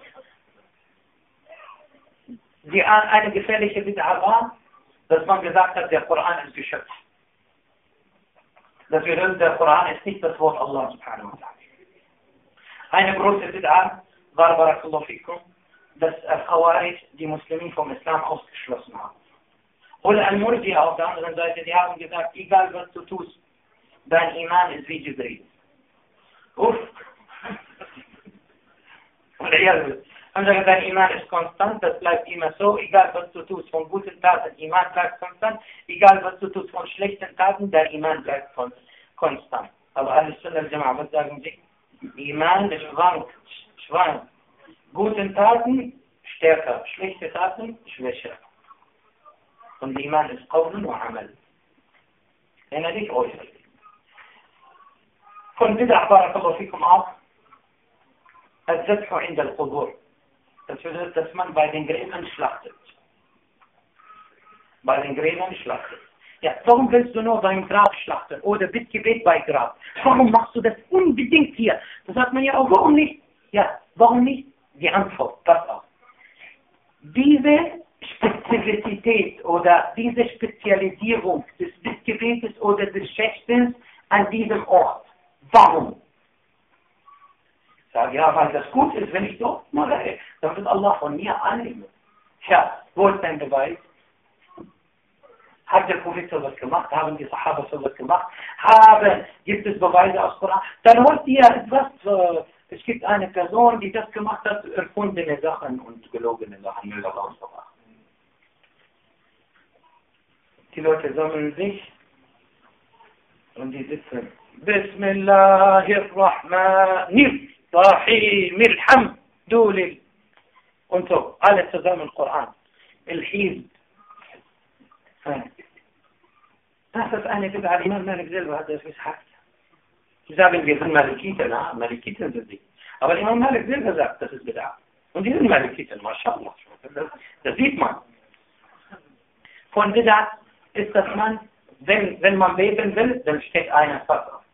Eine gefährliche Bid'ah war, dass man gesagt hat, der Koran ist Geschöpf. Dass wir hören, der Koran ist nicht das Wort Allah subhanahu wa ta'ala. Eine große Bid'ah war, barakallahu fikum, dass Al-Khawarij die Muslimen vom Islam ausgeschlossen haben. Oder Al-Murji'a auf der anderen Seite, die haben gesagt, egal was du tust, dein Iman ist wie Jibril. Uff. Und haben gesagt, dein Iman ist konstant, das bleibt immer so, egal was du tust, von guten Taten, Iman bleibt konstant, egal was du tust, von schlechten Taten, dein Iman bleibt konstant. Aber alles Sunnah al-Jama'a, was sagen sie? Iman schwankt. Guten Taten stärker, schlechte Taten schwächer. Und Iman ist Qawlun wa Amal. Innerlich äußerlich. Von Bid'ah, barakallahu fikum auch, الذبح عند القبور. Das bedeutet, dass man bei den Gräbern schlachtet. Bei den Gräbern schlachtet. Ja, warum willst du nur beim Grab schlachten oder Bittgebet bei Grab? Warum machst du das unbedingt hier? Da sagt man ja auch, warum nicht? Ja, warum nicht? Die Antwort, pass auf. Diese Spezifität oder diese Spezialisierung des Bittgebetes oder des Schächtens an diesem Ort. Warum? Ich sage, ja, weil das gut ist, wenn ich dort mache, dann wird Allah von mir annehmen. Ja, wo ist dein Beweis? Hat der Prophet sowas gemacht? Haben die Sahaba sowas gemacht? Gibt es Beweise aus Koran? Dann holt ihr etwas, es gibt eine Person, die das gemacht hat, erfundene Sachen und gelogene Sachen, möge Allah uns bewahren. Die Leute sammeln sich und die sitzen. Bismillahirrahmanirrahim, alhamdulillah. Und so, alle zusammen Koran. El-Hizb. Das ist eine Bid'ah, Imam Malik selber hat das gesagt. Sie sagen, wir sind Malikiten, Malikiten sind sie. Aber Imam Malik selber sagt, das ist Bid'ah. Und die sind Malikiten, mashallah. Das sieht man. Von Bid'ah ist, dass man, wenn man beten will, dann steht einer fast auf.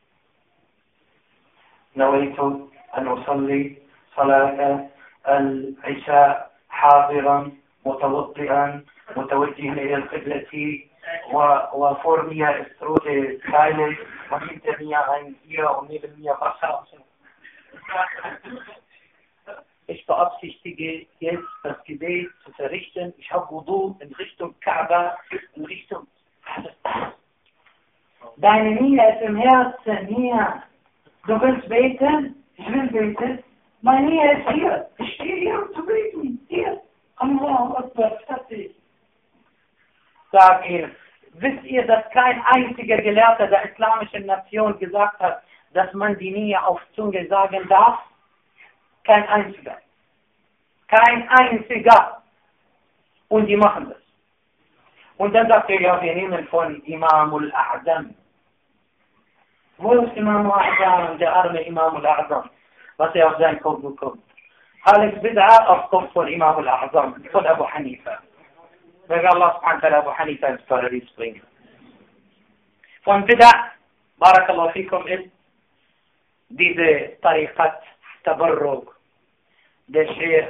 نويت أن أصلي صلاة العشاء حاضرا متوضئا متوجها إلى القبلة وفور mir ist rote Teile und hinter mir ein Tier und neben mir Wasser. Ich beabsichtige jetzt das Gebet zu verrichten. Ich habe Wudu in Richtung Kaaba, in Richtung... Deine Nähe ist im Herzen, hier. Du willst beten? Ich will beten. Meine Nähe ist hier. Ich stehe hier, um zu beten. Hier. Allahu Akbar, fertig. Sag ihnen, wisst ihr, dass kein einziger Gelehrter der islamischen Nation gesagt hat, dass man die Nähe auf Zunge sagen darf? Kein einziger. Kein einziger. Und die machen das. Und dann sagt er, ja, wir nehmen von Imam al-A'zam. Wo ist Imam al-A'zam, der arme Imam al-A'zam, was er auf seinen Kopf bekommt? Alles Bid'ah auf Kopf von Imam al-A'zam, von Abu Hanifa. Möge Allah subhanahu wa ta'ala Abu Hanifa ins Paradies bringen. Von Bid'ah, barakallahu fikum, ist diese Tariqat Tabarruk, der Sheikh,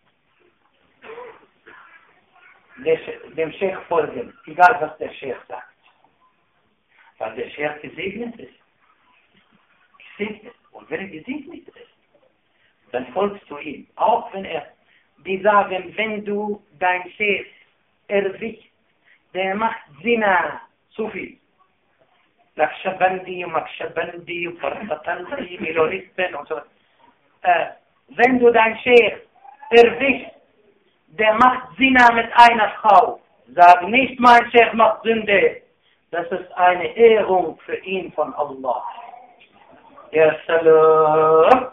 dem Sheikh folgen, egal was der Sheikh sagt. Weil der Sheikh gesegnet ist. Gesegnet. Und wenn er gesegnet ist, dann folgst du ihm. Auch wenn die sagen, wenn du dein Sheikh erwischt, der macht Zina, zu viel. Naqshbandi, Makshabandi, Farfatandi, Miloristen und so. Wenn du dein Sheikh erwischt, der macht Zina mit einer Frau, sag nicht, mein Sheikh macht Sünde. Das ist eine Ehrung für ihn von Allah. Ja, Salam.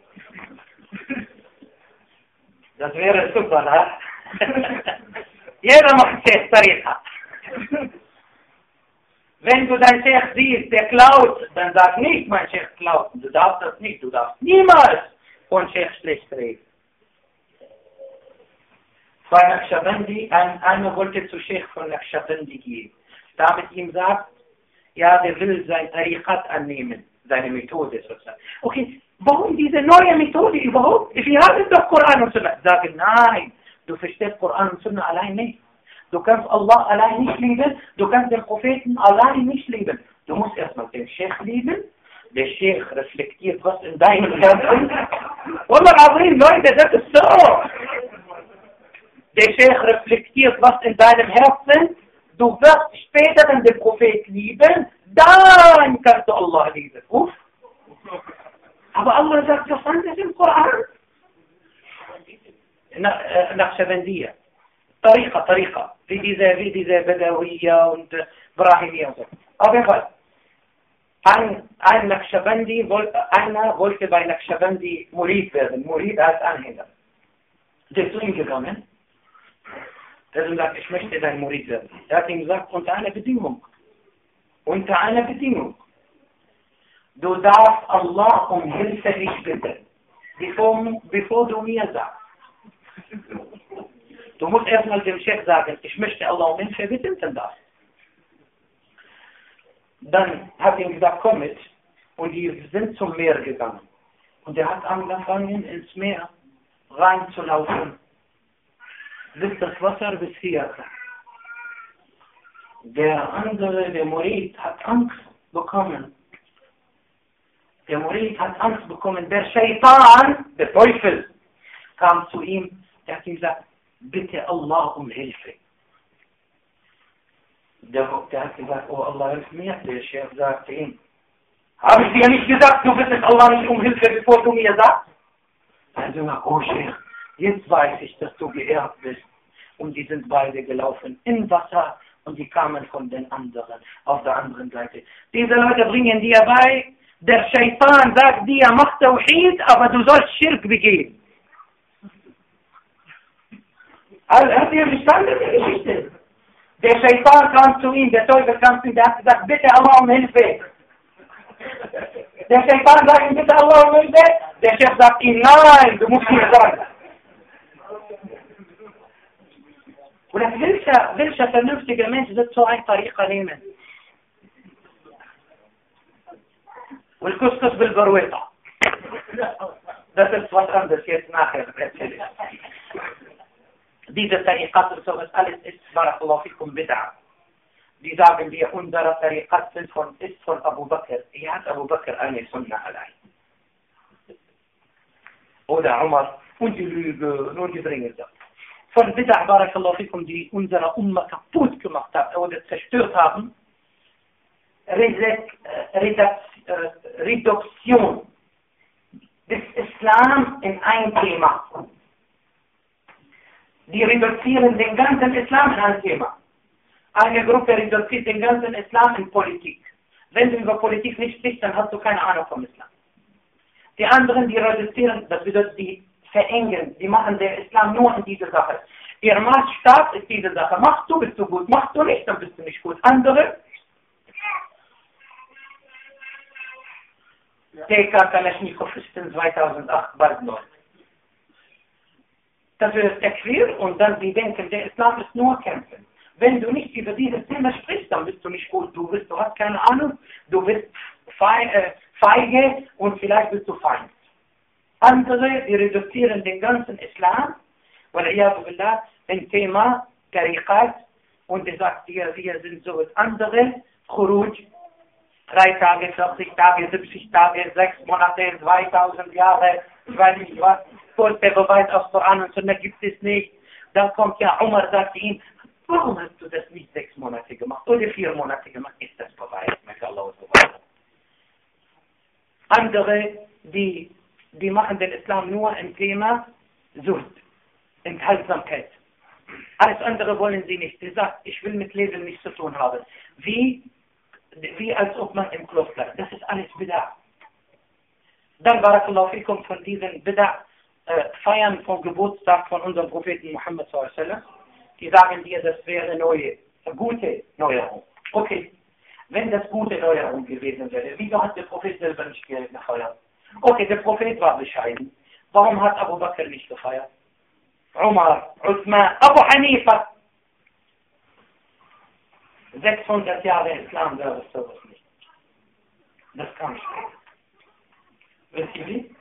Das wäre super, ne? Jeder macht Sheikh Tariqa. Wenn du dein Sheikh siehst, der klaut, dann sag nicht, mein Sheikh klaut. Du darfst das nicht, du darfst niemals von Sheikh schlecht reden. Bei Naqshbandi, einer wollte zu Sheikh von Naqshbandi gehen. Damit ihm sagt, ja, der will sein Tariqat annehmen, seine Methode sozusagen. Okay, warum diese neue Methode überhaupt? Wir haben doch Koran und Sunnah. Sagen, nein, du verstehst Koran und Sunnah allein nicht. Du kannst Allah allein nicht lieben, du kannst den Propheten allein nicht lieben. Du musst erstmal den Sheikh lieben, der Sheikh reflektiert, was in deinem Herzen ist. Wallah azim, Leute, das ist so. Der Sheikh reflektiert, was in deinem Herzen ist. Du wirst später den Prophet lieben, dann kannst du Allah lieben. Uff. Aber Allah sagt was anderes im Koran. Naqshbandiyya. Tariqa. Wie diese Badawiyya und Brahimiyya und so. Auf jeden Fall. Ein Naqshbandi, einer wollte bei Naqshbandi Murid werden. Murid als Anhänger. Der ist zu ihm gegangen. Der hat gesagt, ich möchte dein Murid werden. Er hat ihm gesagt, unter einer Bedingung. Unter einer Bedingung. Du darfst Allah um Hilfe nicht bitten, bevor du mir sagst. Du musst erstmal dem Chef sagen, ich möchte Allah um Hilfe bitten, dann darfst. Dann hat ihm gesagt, komm mit. Und die sind zum Meer gegangen. Und er hat angefangen, ins Meer reinzulaufen. Bis das Wasser bis hier. Der andere, der Murid, hat Angst bekommen. Der Murid hat Angst bekommen. Der Shaitan, der Teufel, kam zu ihm. Der hat ihm gesagt, bitte Allah um Hilfe. Der hat gesagt, oh Allah, hilf mir. Der Chef sagte ihm, habe ich dir nicht gesagt, du bittest Allah nicht um Hilfe, bevor du mir sagst? Er hat gesagt, oh Chef, jetzt weiß ich, dass du geehrt bist. Und die sind beide gelaufen im Wasser und die kamen von den anderen, auf der anderen Seite. Diese Leute bringen dir bei, der Shaitan sagt dir, mach Tawhid, aber du sollst Schirk begehen. Also, habt ihr verstanden die Geschichte? Der Shaitan kam zu ihm, der Teufel kam zu ihm, der hat gesagt, bitte Allah um Hilfe. Der Shaitan sagt ihm, bitte Allah um Hilfe. Der Chef sagt ihm, nein, du musst mir sagen. Oder welcher vernünftige Mensch wird so ein Tariqa nehmen? والكسكس بالبرويطة. Das ist was anderes, jetzt nachher erzähle ich. Diese Tariqat und sowas alles ist, Barakallahu fikum, Bid'a. Die sagen wir, unsere Tariqat ist von Abu Bakr. Er hat Abu Bakr eine Sunna allein. Oder Umar und die Lüge und die bringen das. Von Bid'a, Barakallahu fikum, die unsere Umma kaputt gemacht haben oder zerstört haben, Reduktion des Islam in ein Thema. Die reduzieren den ganzen Islam in ein Thema. Eine Gruppe reduziert den ganzen Islam in Politik. Wenn du über Politik nicht sprichst, dann hast du keine Ahnung vom Islam. Die anderen, die reduzieren, das bedeutet, die verengen, die machen den Islam nur in diese Sache. Ihr Maßstab ist diese Sache. Machst du, bist du gut. Machst du nicht, dann bist du nicht gut. Andere, TK Kalashnikov ist in 2008 bald neu. Das ist Takfir und dann die denken, der Islam ist nur kämpfen. Wenn du nicht über dieses Thema sprichst, dann bist du nicht gut. Du hast keine Ahnung, du bist feige und vielleicht bist du Feind. Andere, die reduzieren den ganzen Islam, ein Thema, Tariqat, und die sagt dir, wir sind so was andere, Khuruj, 3 Tage, 40 Tage, 70 Tage, 6 Monate, 2000 Jahre, ich weiß nicht was, der Beweis aus Koran und Sunna gibt es nicht. Dann kommt ja Umar, sagt ihm, warum hast du das nicht 6 Monate gemacht oder 4 Monate gemacht? Ist das Beweis, mit Allah und so weiter. Andere, die machen den Islam nur im Thema Sucht, Enthaltsamkeit. Alles andere wollen sie nicht. Sie sagt, ich will mit Leben nichts zu tun haben. Wie als ob man im Kloster. Das ist alles Bid'a. Dann Barakallahu fikum von diesen Bid'a Feiern vom Geburtstag von unserem Propheten Muhammad sallallahu alaihi wasallam. Die sagen dir, das wäre gute Neuerung. Okay, wenn das gute Neuerung gewesen wäre, wieso hat der Prophet selber nicht gefeiert? Okay, der Prophet war bescheiden. Warum hat Abu Bakr nicht gefeiert? Umar, Uthman, Abu Hanifa. 600 Jahre Islam gab es sowas nicht. Das kam später. Wisst ihr wie?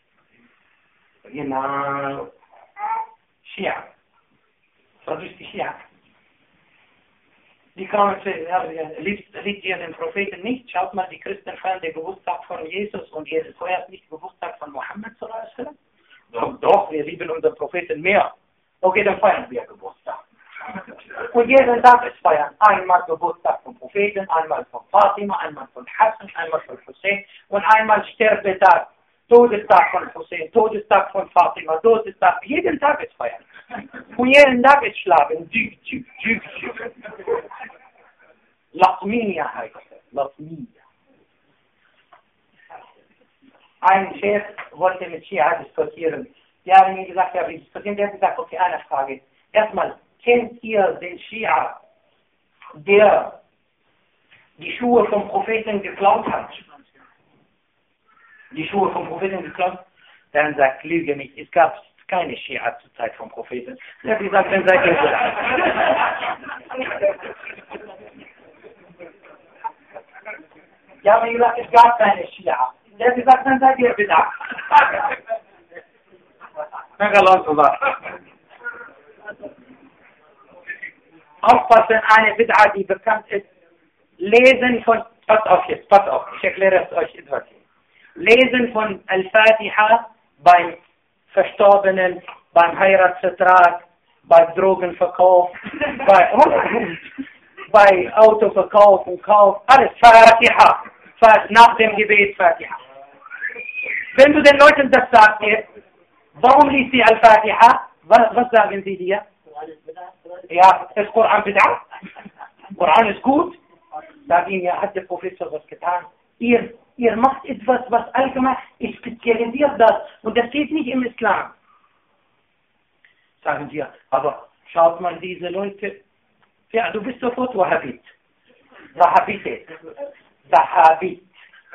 Genau. Schia. Was ist die Schia? Die kamen zu, liebt ihr den Propheten nicht? Schaut mal, die Christen feiern den Geburtstag von Jesus und Jesus feiert nicht den Geburtstag von Mohammed sallallahu alaihi wasallam. Doch, wir lieben unseren Propheten mehr. Okay, dann feiern wir Geburtstag. Und jeden Tag ist feiern. Einmal Geburtstag vom Propheten, einmal von Fatima, einmal von Hassan, einmal von Hussein und einmal Sterbetag. Todestag von Hussein, Todestag von Fatima, Todestag. Jeden Tag ist feiern. Und jeden Tag ist schlagen. Latminia heißt es. Latminia. Ein Chef wollte mit Schia diskutieren. Die haben mir gesagt, ja, wir diskutieren. Der hat gesagt, okay, eine Frage. Erstmal, kennt ihr den Schia, der die Schuhe vom Propheten geklaut hat? Die Schuhe vom Propheten geklaut? Dann sagt, lüge nicht, es gab keine Schia zur Zeit vom Propheten. Der hat gesagt, dann seid ihr so. Ja, aber gesagt, es gab keine Schia. Der hat gesagt, dann seid ihr bedacht. Aufpassen, eine Bid'a, die bekannt ist. Lesen von, pass auf, ich erkläre es euch etwas. Lesen von Al-Fatiha beim Verstorbenen, beim Heiratsvertrag, beim Drogenverkauf, bei Autoverkauf und Kauf, alles Fatiha. Nach dem Gebet Fatiha. Wenn du den Leuten das sagst jetzt, warum liest sie Al-Fatiha? Was sagen sie dir? Ja, ist Koran Bid'a? Koran ist gut? Sag ihnen, ja, hat der Prophet so was getan? Ihr macht etwas, was allgemein, ihr spezialisiert das. Und das geht nicht im Islam. Sagen sie, aber schaut mal diese Leute. Ja, du bist sofort Wahhabit. Wahhabit.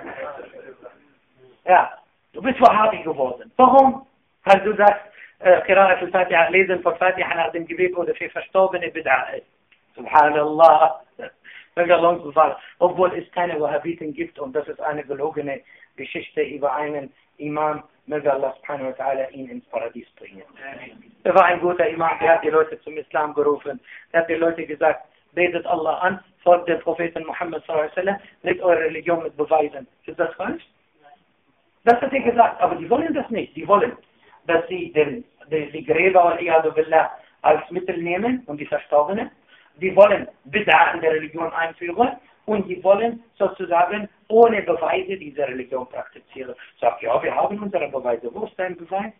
Ja, du bist Wahhabi geworden. Warum? Weil du sagst, Qira'at al-Fatiha, Lesen von Fatiha nach dem Gebet oder für Verstorbene Bid'a ist. Subhanallah. Obwohl es keine Wahhabiten gibt und das ist eine gelogene Geschichte über einen Imam, möge Allah subhanahu wa ta'ala ihn ins Paradies bringen. Er war ein guter Imam, der hat die Leute zum Islam gerufen, der hat die Leute gesagt, betet Allah an, folgt dem Propheten Muhammad sallallahu alaihi wasallam, legt eure Religion mit Beweisen. Ist das falsch? Das hat er gesagt, aber die wollen das nicht. Die wollen, dass sie die Gräber als Mittel nehmen und die Verstorbenen. Die wollen Bid'a in der Religion einführen und die wollen sozusagen ohne Beweise diese Religion praktizieren. Sagt, ja, wir haben unsere Beweise. Wo ist dein Beweis?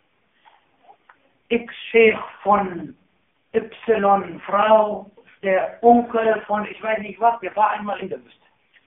X-Chef von Y, Frau, der Onkel von ich weiß nicht was, der war einmal in der Wüste.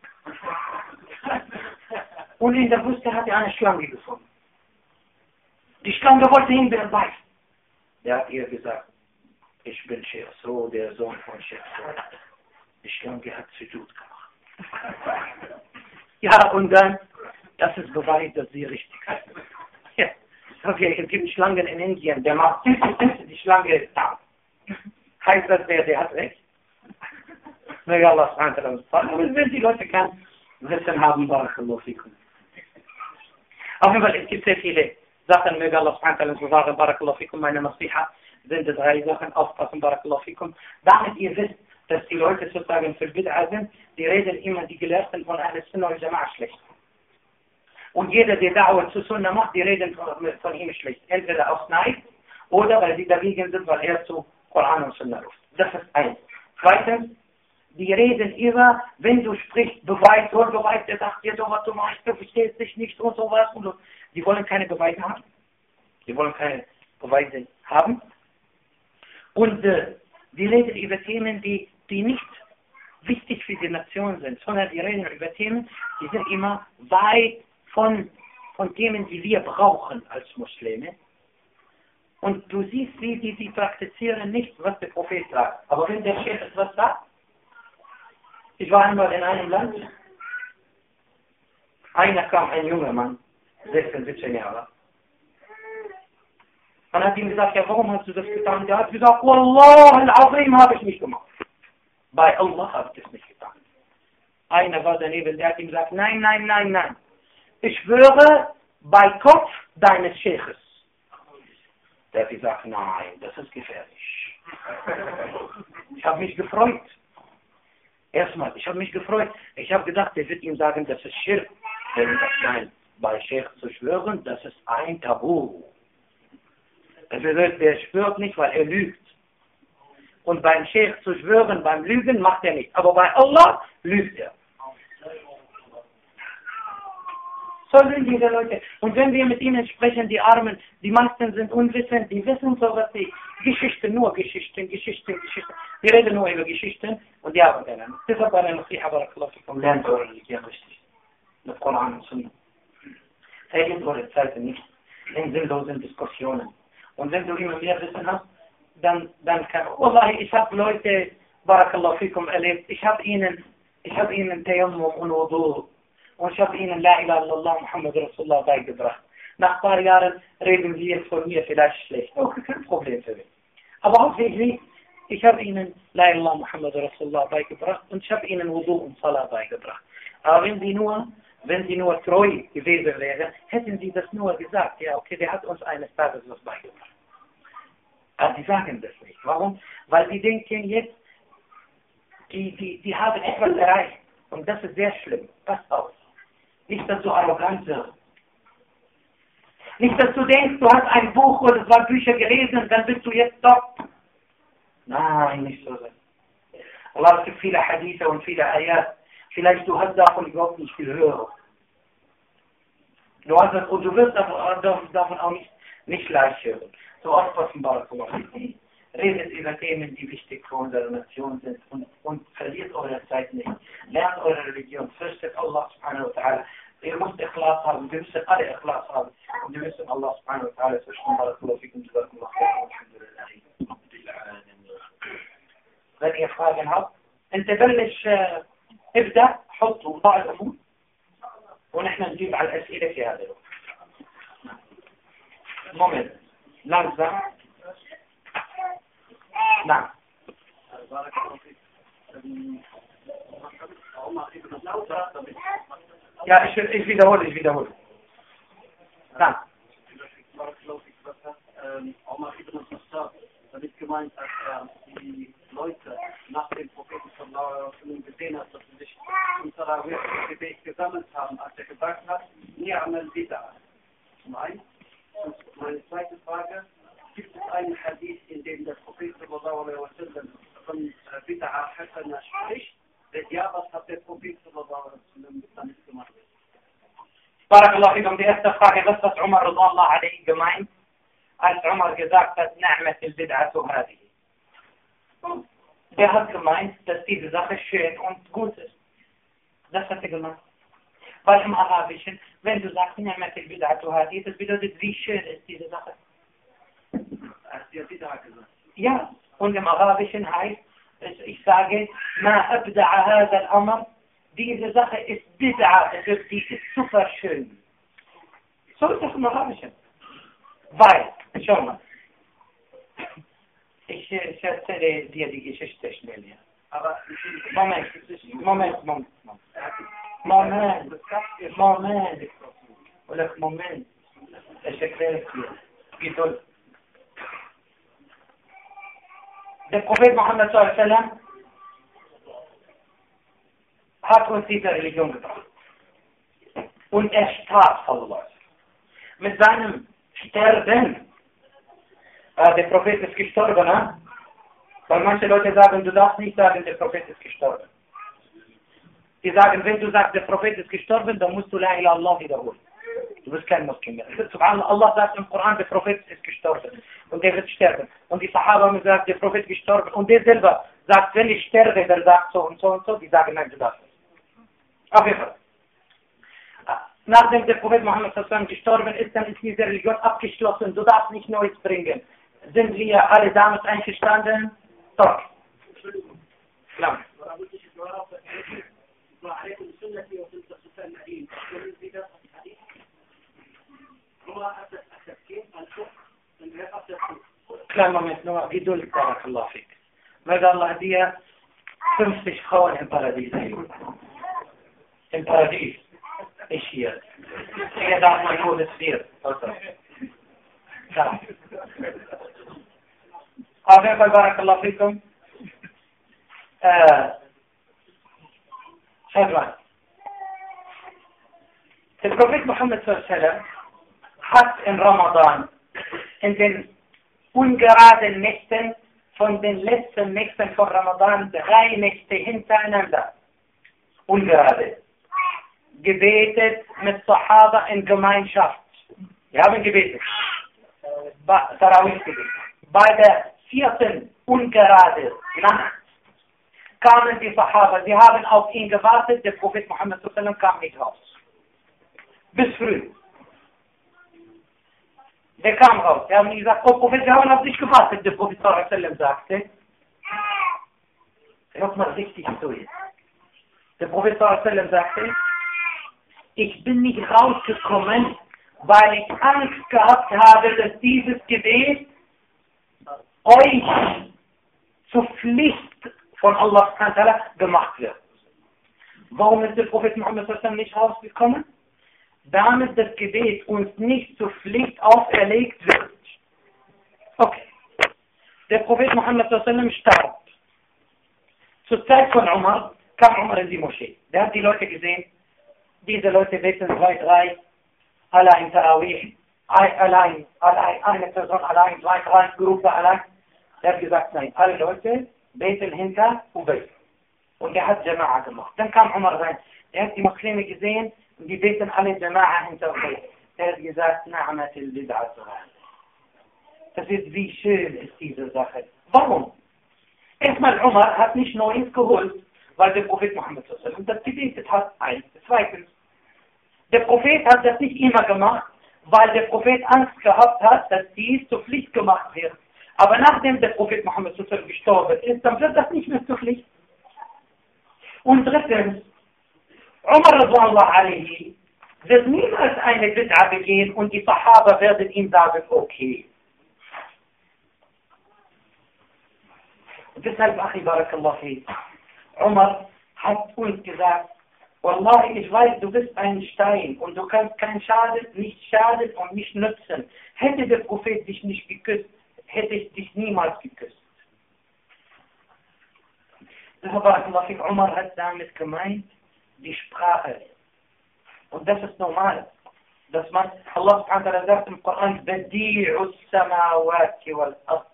Und in der Wüste hat er eine Schlange gefunden. Die Schlange wollte ihn beweisen. Der hat ihr gesagt, ich bin Sheikh So, der Sohn von Sheikh So. Die Schlange hat Sujud gemacht. Ja, und dann, das ist Beweis, dass sie richtig ist. Ja. Okay, es gibt Schlangen in Indien, der macht die Schlange ist da. Heißt das, der hat recht? Möge Allah subhanahu wa ta'ala. Wenn die Leute kein Wissen haben, barakallahu fikum. Auf jeden Fall, es gibt sehr viele Sachen, möge Allah subhanahu wa ta'ala barakallahu fikum, meine Nasiha sind 3 Sachen, aufpassen, barakallahu fikum. Damit ihr wisst, dass die Leute sozusagen für Bid'a sind, die reden immer die Gelehrten von Ahl-Sunnah wal Jama'a schlecht. Und jeder, der Da'wah zu Sunnah macht, die reden von ihm schlecht. Entweder aus Neid oder weil sie dagegen sind, weil er zu Koran und Sunnah ruft. Das ist eins. Zweitens, die reden immer, wenn du sprichst, Beweis, der sagt dir so, was du machst, du verstehst dich nicht und so was. Und die wollen keine Beweise haben. Die wollen keine Beweise haben. Und die reden über Themen, die nicht wichtig für die Nation sind, sondern die reden über Themen, die sind immer weit von Themen, die wir brauchen als Muslime. Und du siehst, wie sie praktizieren nicht, was der Prophet sagt. Aber wenn der Chef etwas sagt, ich war einmal in einem Land, ein junger Mann, 16, 17 Jahre. Man hat ihm gesagt, ja, warum hast du das getan? Der hat gesagt, Wallah, al-Azim habe ich nicht gemacht. Bei Allah habe ich das nicht getan. Einer war daneben, der hat ihm gesagt, nein. Ich schwöre bei Kopf deines Scheiches. Der hat gesagt, nein, das ist gefährlich. Ich habe mich gefreut. Erstmal, ich habe mich gefreut. Ich habe gedacht, der wird ihm sagen, das ist Schirk. Der wird sagt, nein, bei Scheich zu schwören, das ist ein Tabu. Der schwört nicht, weil er lügt. Und beim Sheikh zu schwören, beim Lügen macht er nicht. Aber bei Allah lügt er. So sind diese Leute. Und wenn wir mit ihnen sprechen, die Armen, die meisten sind unwissend, die wissen sowas wie Geschichten, nur Geschichten. Die reden nur über Geschichten und die haben keine. Deshalb eine Nasiha, Barakallahu fikum, lernt eure Religion richtig. Mit Koran und Sunna. Vergeht eure Zeit nicht in sinnlosen Diskussionen. Und wenn du immer mehr Wissen hast, dann kann, Wallahi, ich habe Leute, Barakallahu fikum, erlebt, ich habe ihnen Tayammum und Wudu und ich habe ihnen La ilaha illallah Muhammad Rasulullah beigebracht. Nach ein paar Jahren reden sie jetzt von mir vielleicht schlecht. Okay, kein Problem für mich. Aber hauptsächlich, ich habe ihnen La ilaha illallah Muhammad Rasulullah beigebracht und ich habe ihnen Wudu und Salah beigebracht. Aber wenn sie nur treu gewesen wären, hätten sie das nur gesagt. Ja, okay, der hat uns eines Tages was beigebracht. Aber die sagen das nicht. Warum? Weil die denken jetzt, die haben etwas erreicht. Und das ist sehr schlimm. Pass auf. Nicht, dass du arrogant wirst. Nicht, dass du denkst, du hast ein Buch oder 2 Bücher gelesen, dann bist du jetzt top. Nein, nicht so sein. Allah, es gibt viele Hadithe und viele Ayat. Vielleicht du hast davon überhaupt nicht viel hören. Du hast das und du wirst davon auch nicht leicht hören. So aufpassen, Barakallahu. Redet über Themen, die wichtig für unsere Nation sind und verliert eure Zeit nicht. Lernt eure Religion, fürchtet Allah subhanahu wa ta'ala. Ihr müsst Ikhlas haben, wir müssen alle Ikhlas haben. Und wir müssen Allah subhanahu wa ta'ala fürchten. Barakallahu fikum, jazakumullah khairan, alhamdulillah. Wenn ihr Fragen habt, انت بلش ابدأ حط وضع الأمور ونحن نجيب على الأسئلة في هذا الوقت. مومنت لازم نعم. Ja, ich wiederhole. Nein. Omar ibn al-Khattab, damit gemeint, dass die Leute nach dem Propheten sallallahu alaihi wasallam gesehen hat, dass sie sich im Tarawih-Gebet gesammelt haben, als er gesagt hat, Ni'mal Bid'ah. Zum einen. Und meine zweite Frage, gibt es einen Hadith, in dem der Prophet sallallahu alaihi wasallam von Bid'ah Hasana spricht? Wenn ja, was hat der Prophet sallallahu alaihi wasallam damit gemacht? Barakallahu fikum, die erste Frage, was hat Umar radallahu alaihi gemeint, als Umar gesagt hat, Ni'mat al-Bid'atu hadihi. Der hat gemeint, dass diese Sache schön und gut ist. Das hat er gemeint. Weil im Arabischen, wenn du sagst, Ni'mat al-Bid'atu hadihi, das bedeutet, wie schön ist diese Sache. Hast du ja Bid'ah gesagt? Ja, und im Arabischen heißt, ich sage, Ma abda'a hadha al-amr, diese Sache ist Bid'ah, die ist super schön. So ist das im Arabischen. Weil, schau mal, ich erzähle dir die Geschichte schnell hier. Aber Moment. Moment. Ich erkläre es dir. Geduld. Der Prophet Muhammad sallallahu alaihi wasallam hat uns diese Religion gebracht. Und er starb, sallallahu alaihi wasallam. Mit seinem Sterben. Der Prophet ist gestorben, ne? Weil manche Leute sagen, du darfst nicht sagen, der Prophet ist gestorben. Die sagen, wenn du sagst, der Prophet ist gestorben, dann musst du La ilaha illallah wiederholen. Du bist kein Muslim mehr. Subhanallah, Allah sagt im Koran, der Prophet ist gestorben. Und der wird sterben. Und die Sahaba haben gesagt, der Prophet ist gestorben. Und der selber sagt, wenn ich sterbe, der sagt so und so und so. Die sagen, nein, du darfst nicht. Auf jeden Fall. Nachdem der Prophet Muhammad sallallahu gestorben ist, dann ist diese Religion abgeschlossen. Du darfst nicht Neues bringen. Sind wir alle damit einverstanden? Doch. Klar. Kleinen Moment, nur Geduld, Barakallahu fik. Möge Allah dir 50 Frauen im Paradies geben. Im Paradies. Ich hier. Hier darf man nur das 4. Ja. Auf jeden Fall, Barakallahu fikum. Schaut mal. Der Prophet Muhammad sallallahu alaihi wasallam hat in Ramadan, in den ungeraden Nächten, von den letzten Nächten von Ramadan 3 Nächte hintereinander ungerade gebetet mit Sahaba in Gemeinschaft. Wir haben gebetet. Tarawih-Gebet. Bei der 4. ungerade Nacht kamen die Sahaba. Sie haben auf ihn gewartet. Der Prophet Muhammad sallallahu kam nicht raus. Bis früh. Der kam raus. Sie haben gesagt, oh Prophet, wir haben auf dich gewartet. Der Prophet sallallahu sagte, hört mal richtig zu jetzt. Der Prophet sallallahu sagte, ich bin nicht rausgekommen, weil ich Angst gehabt habe, dass dieses Gebet euch zur Pflicht von Allah subhanahu wa ta'ala gemacht wird. Warum ist der Prophet Muhammad sallallahu nicht rausgekommen? Damit das Gebet uns nicht zur Pflicht auferlegt wird. Okay. Der Prophet Muhammad sallallahu starb. Zur Zeit von Umar kam Umar in die Moschee. Der hat die Leute gesehen. Diese Leute beten 2, 3, allein Tarawih, allein, eine Person allein, 2, 3, Gruppe allein. Er hat gesagt, nein, alle Leute beten hinter Ubay. Und er hat Jama'a gemacht. Dann kam Umar rein. Er hat die Muslime gesehen und die beten alle Jama'a hinter Ubay. Er hat gesagt, Na'amatil bid'atu. Das ist, wie schön ist diese Sache. Warum? Erstmal, Umar hat nicht Neues geholt, weil der Prophet Muhammad sallallahu das gebetet hat. Eins. Zweitens, der Prophet hat das nicht immer gemacht, weil der Prophet Angst gehabt hat, dass dies zur Pflicht gemacht wird. Aber nachdem der Prophet Muhammad sallallahu gestorben ist, dann wird das nicht mehr zur Pflicht. Und drittens, Umar radhiyallahu anhu wird niemals eine Bid'a begehen und die Sahaba werden ihm sagen, okay. Und deshalb, Achi, barakallahu fi, Umar hat uns gesagt, Wallahi, ich weiß, du bist ein Stein und du kannst nicht schaden und nicht nützen. Hätte der Prophet dich nicht geküsst, hätte ich dich niemals geküsst. Umar hat damit gemeint, die Sprache. Und das ist normal. Dass man, Allah subhanahu wa ta'ala sagt im Koran, Badi'us samawati wal ard.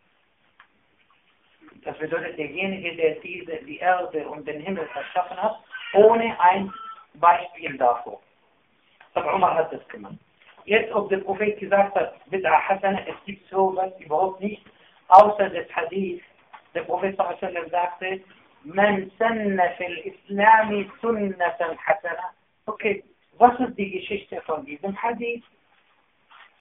Das bedeutet, derjenige, der die Erde und den Himmel erschaffen hat, ohne ein Beispiel davor. Aber Umar hat das gemacht. Jetzt, ob der Prophet gesagt hat, Bid'a Hasana, es gibt sowas überhaupt nicht, außer das Hadith. Der Prophet sallallahu sagte, Man sanna fil Islami sunnatan hasana. Okay, was ist die Geschichte von diesem Hadith?